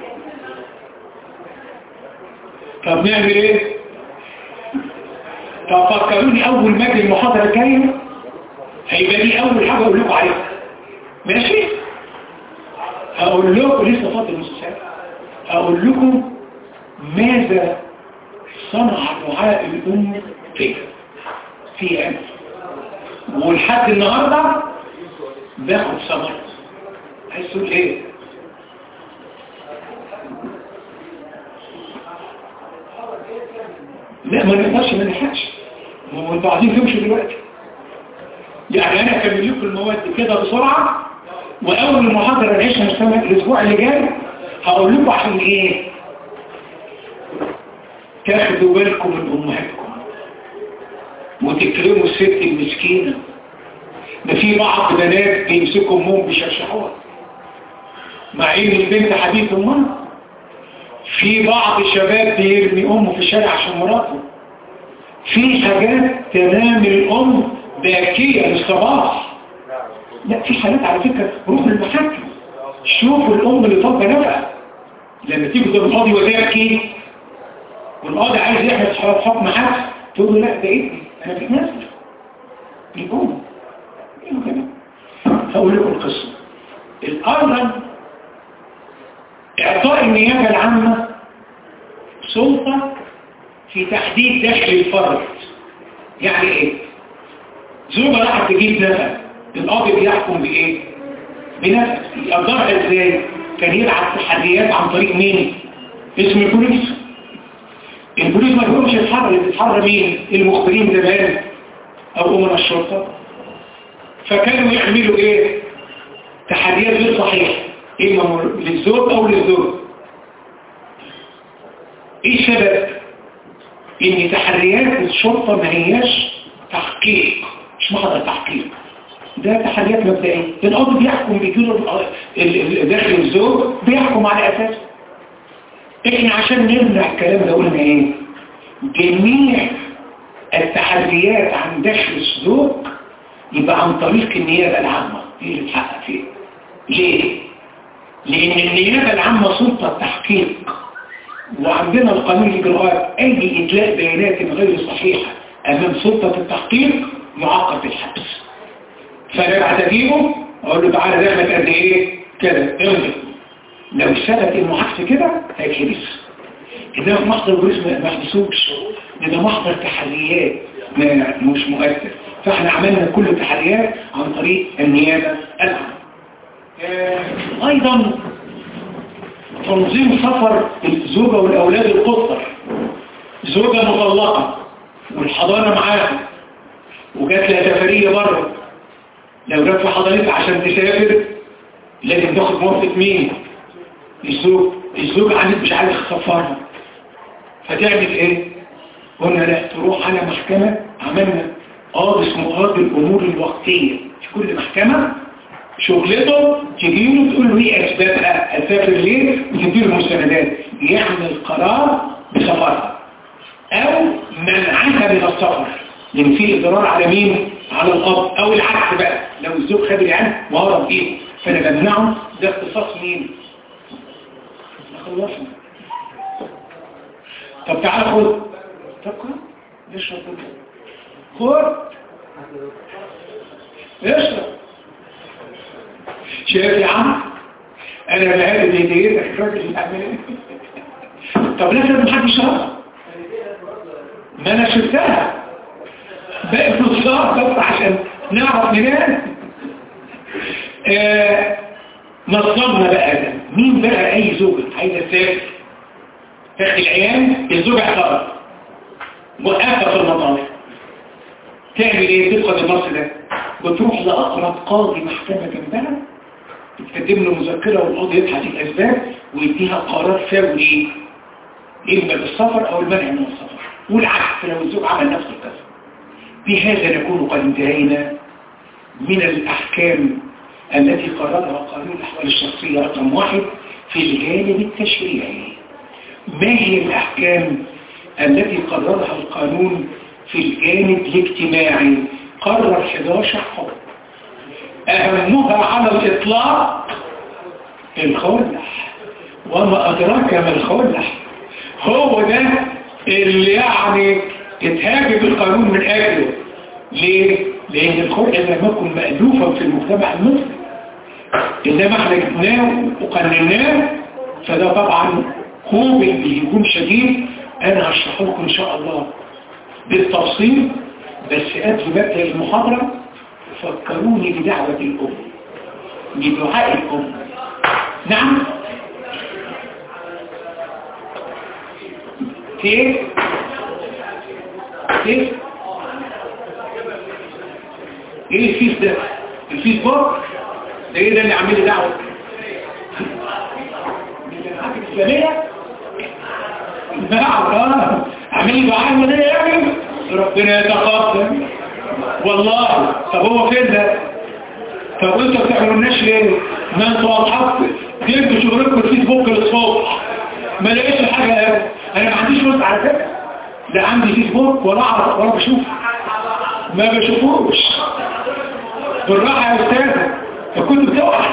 طب نعمل ايه؟ طب فكروني اول ما اجي المحاضره الجايه هيبقى دي اول حاجه اقول لكم عليها، ماشي؟ هقول لكم لسه فاضل نص ساعه، هقول لكم ماذا صنع دعاء الام فيها في امل، ولحد النهارده باخد ثمر. عايز تقول ايه؟ لا ما نقدرش ما نلحقش، هو انتوا عايزين تمشوا دلوقتي. يعني انا اكمل لكم المواد كده بسرعه، واول المحاضره نعيشها السنه الاسبوع اللي جاي هقول لكم عشان ايه تاخدوا بالكم من امهاتكم وتكرموا الست المسكينه. ده في بعض بنات بيمسكوا امهم بيشرشحوها مع ان البنت حبيبه امها. في بعض الشباب بيرمي امه في الشارع عشان مراته. في حاجات تنام الام باكيه للصباح. لا في حالات على فكره روحوا المحاكم شوفوا الام اللي طالبه نفقه لما تيجي قدام القاضي وتبكي والقاضي عايز يحمل حكم حد تقول له لا ده ابني انا بتنازل الام. ايه كده؟ هقول لكم القصه. الارض اعطاء النيابه العامه سلطه في تحديد دخل الفرد. يعني ايه؟ زوجة راحت تجيب نفقة، القاضي بيحكم بايه؟ بنفقة. يقدرها ازاي؟ كان يلعب تحديات عن طريق مين؟ اسم البوليس. البوليس ما يقومش يتحرر، اللي بيتحرر مين؟ المخبرين زمان او امنا الشرطة. فكانوا يعملوا ايه؟ تحديات غير صحيحة اما للزوج او للزوج. ايه السبب؟ ان تحريات الشرطة ما هياش تحقيق، مش محضر تحقيق، ده تحريات مبدئية. القاضي بيحكم بيجيله داخل الزوج بيحكم على اساس. احنا عشان نمنع الكلام ده قلنا ايه؟ جميع التحريات عن داخل الزوج يبقى عن طريق النيابة العامة هي اللي تحقق فيه. ليه؟ لان النيابة العامة سلطة التحقيق، وعندنا القانون الإجراءات أي إدلاء بيانات غير صحيحة أمام سلطة التحقيق يعاقب بالحبس. فأنا بعد أجيبه أقول له تعالى دخلك قد إيه كده امضي. لو ثبت إنه عكس كده هيتحبس. إذا محضر بوليس ما يحبسوش، ده محضر تحريات مش مؤثر. فإحنا عملنا كل التحريات عن طريق النيابة العامة. أيضا تنظيم سفر الزوجة والأولاد القطر. زوجة مطلقة والحضانة معاها وجات لها سفرية بره، لو جات في حضانتها عشان تسافر لازم تاخد موافقة مين؟ الزوج. الزوج عندك مش عايز تسفرها فتعمل ايه؟ قلنا لا، تروح على محكمة. عملنا قاضي اسمه قاضي الأمور الوقتية في كل محكمة، شغلته تجيله تقول له ايه اسبابها اسافر ليه وتديله المستندات، يعمل قرار بسفرها او منعها من السفر لان في اضرار على مين؟ على الاب. او العكس بقى، لو الزوج خد العيال وهرب بيه فانا بمنعه، ده اختصاص مين؟ خلصنا. طب تعال خد. طب خد اشرب خد اشرب. شايف يا عم انا بهذه هديتك الراجل اللي عمل. طب لازم محد يشربها، ما انا شفتها بقى في الصار بس عشان نعرف ننام. آه نظمنا بقى ده. مين بقى اي زوجة عايزة تسافر تاخد العيال، الزوجة اعترض وقفت في المطار، تعمل ايه؟ تفقد النص ده وتروح لأقرب قاضي محكمة جنبها، تقدم له مذكرة والقاضي يبحث الأسباب ويديها قرار فوري إما بالسفر أو المنع من السفر. والعكس لو الزوج عمل نفس القسم. بهذا نكون قد انتهينا من الأحكام التي قررها قانون الأحوال الشخصية رقم واحد في الجانب التشريعي. ما هي الأحكام التي قررها القانون في الجانب الاجتماعي؟ قرر أحد عشر حكم، أهمها على الإطلاق الخلع. وما أدراك ما الخلع، هو ده اللي يعني اتهاجم القانون من أجله. ليه؟ لأن الخلع لم يكن مألوفا في المجتمع المسلم، إنما احنا جبناه وقنناه، فده طبعا قوبل بهجوم شديد. أنا هشرح لكم إن شاء الله بالتفصيل، بس قبل مبدأ المحاضرة فكروني بدعوة الأم، بدعاء الأم. نعم كيف كيف ايه الفيس ده؟ الفيسبوك ده ايه ده اللي عامل لي دعوه؟ الجماعات الاسلاميه اه عامل لي دعاء ولا يعني ربنا يتقبل والله. طب هو فين ده؟ طب انتوا بتعملوا الناش ليه؟ ما انتوا اصحاب جبتوا شغلكم الفيسبوك للصبح ما لقيتش حاجه. انا ما عنديش وقت على فكره، لا عندي فيسبوك ولا اعرف ولا بشوف، ما بشوفوش بالراحه يا استاذ، كنت بتوقع.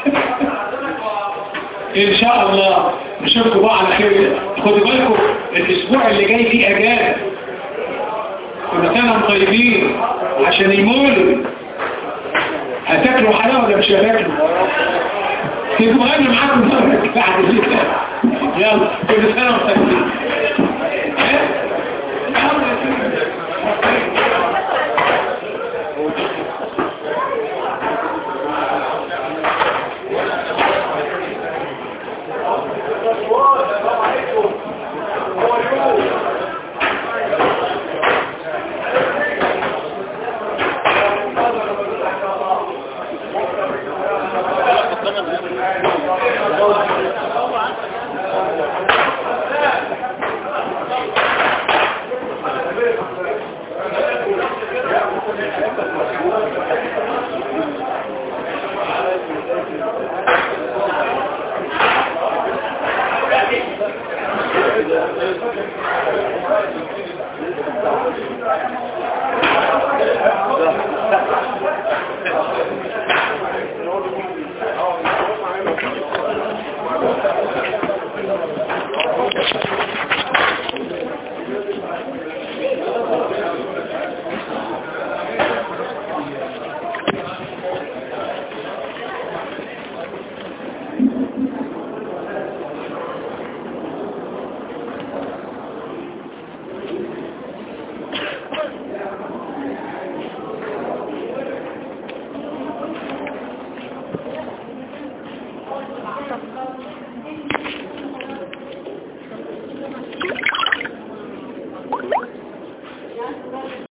ان شاء الله نشوفكم بقى على خير. خدوا بالكم الاسبوع اللي جاي فيه اجازه، كل سنه وانتم طيبين عشان يمولوا. هتاكلوا حلاوه ولا مش هتاكلوا؟ تبقوا انا معاكم بعد كده. يلا كل سنه وانتم طيبين.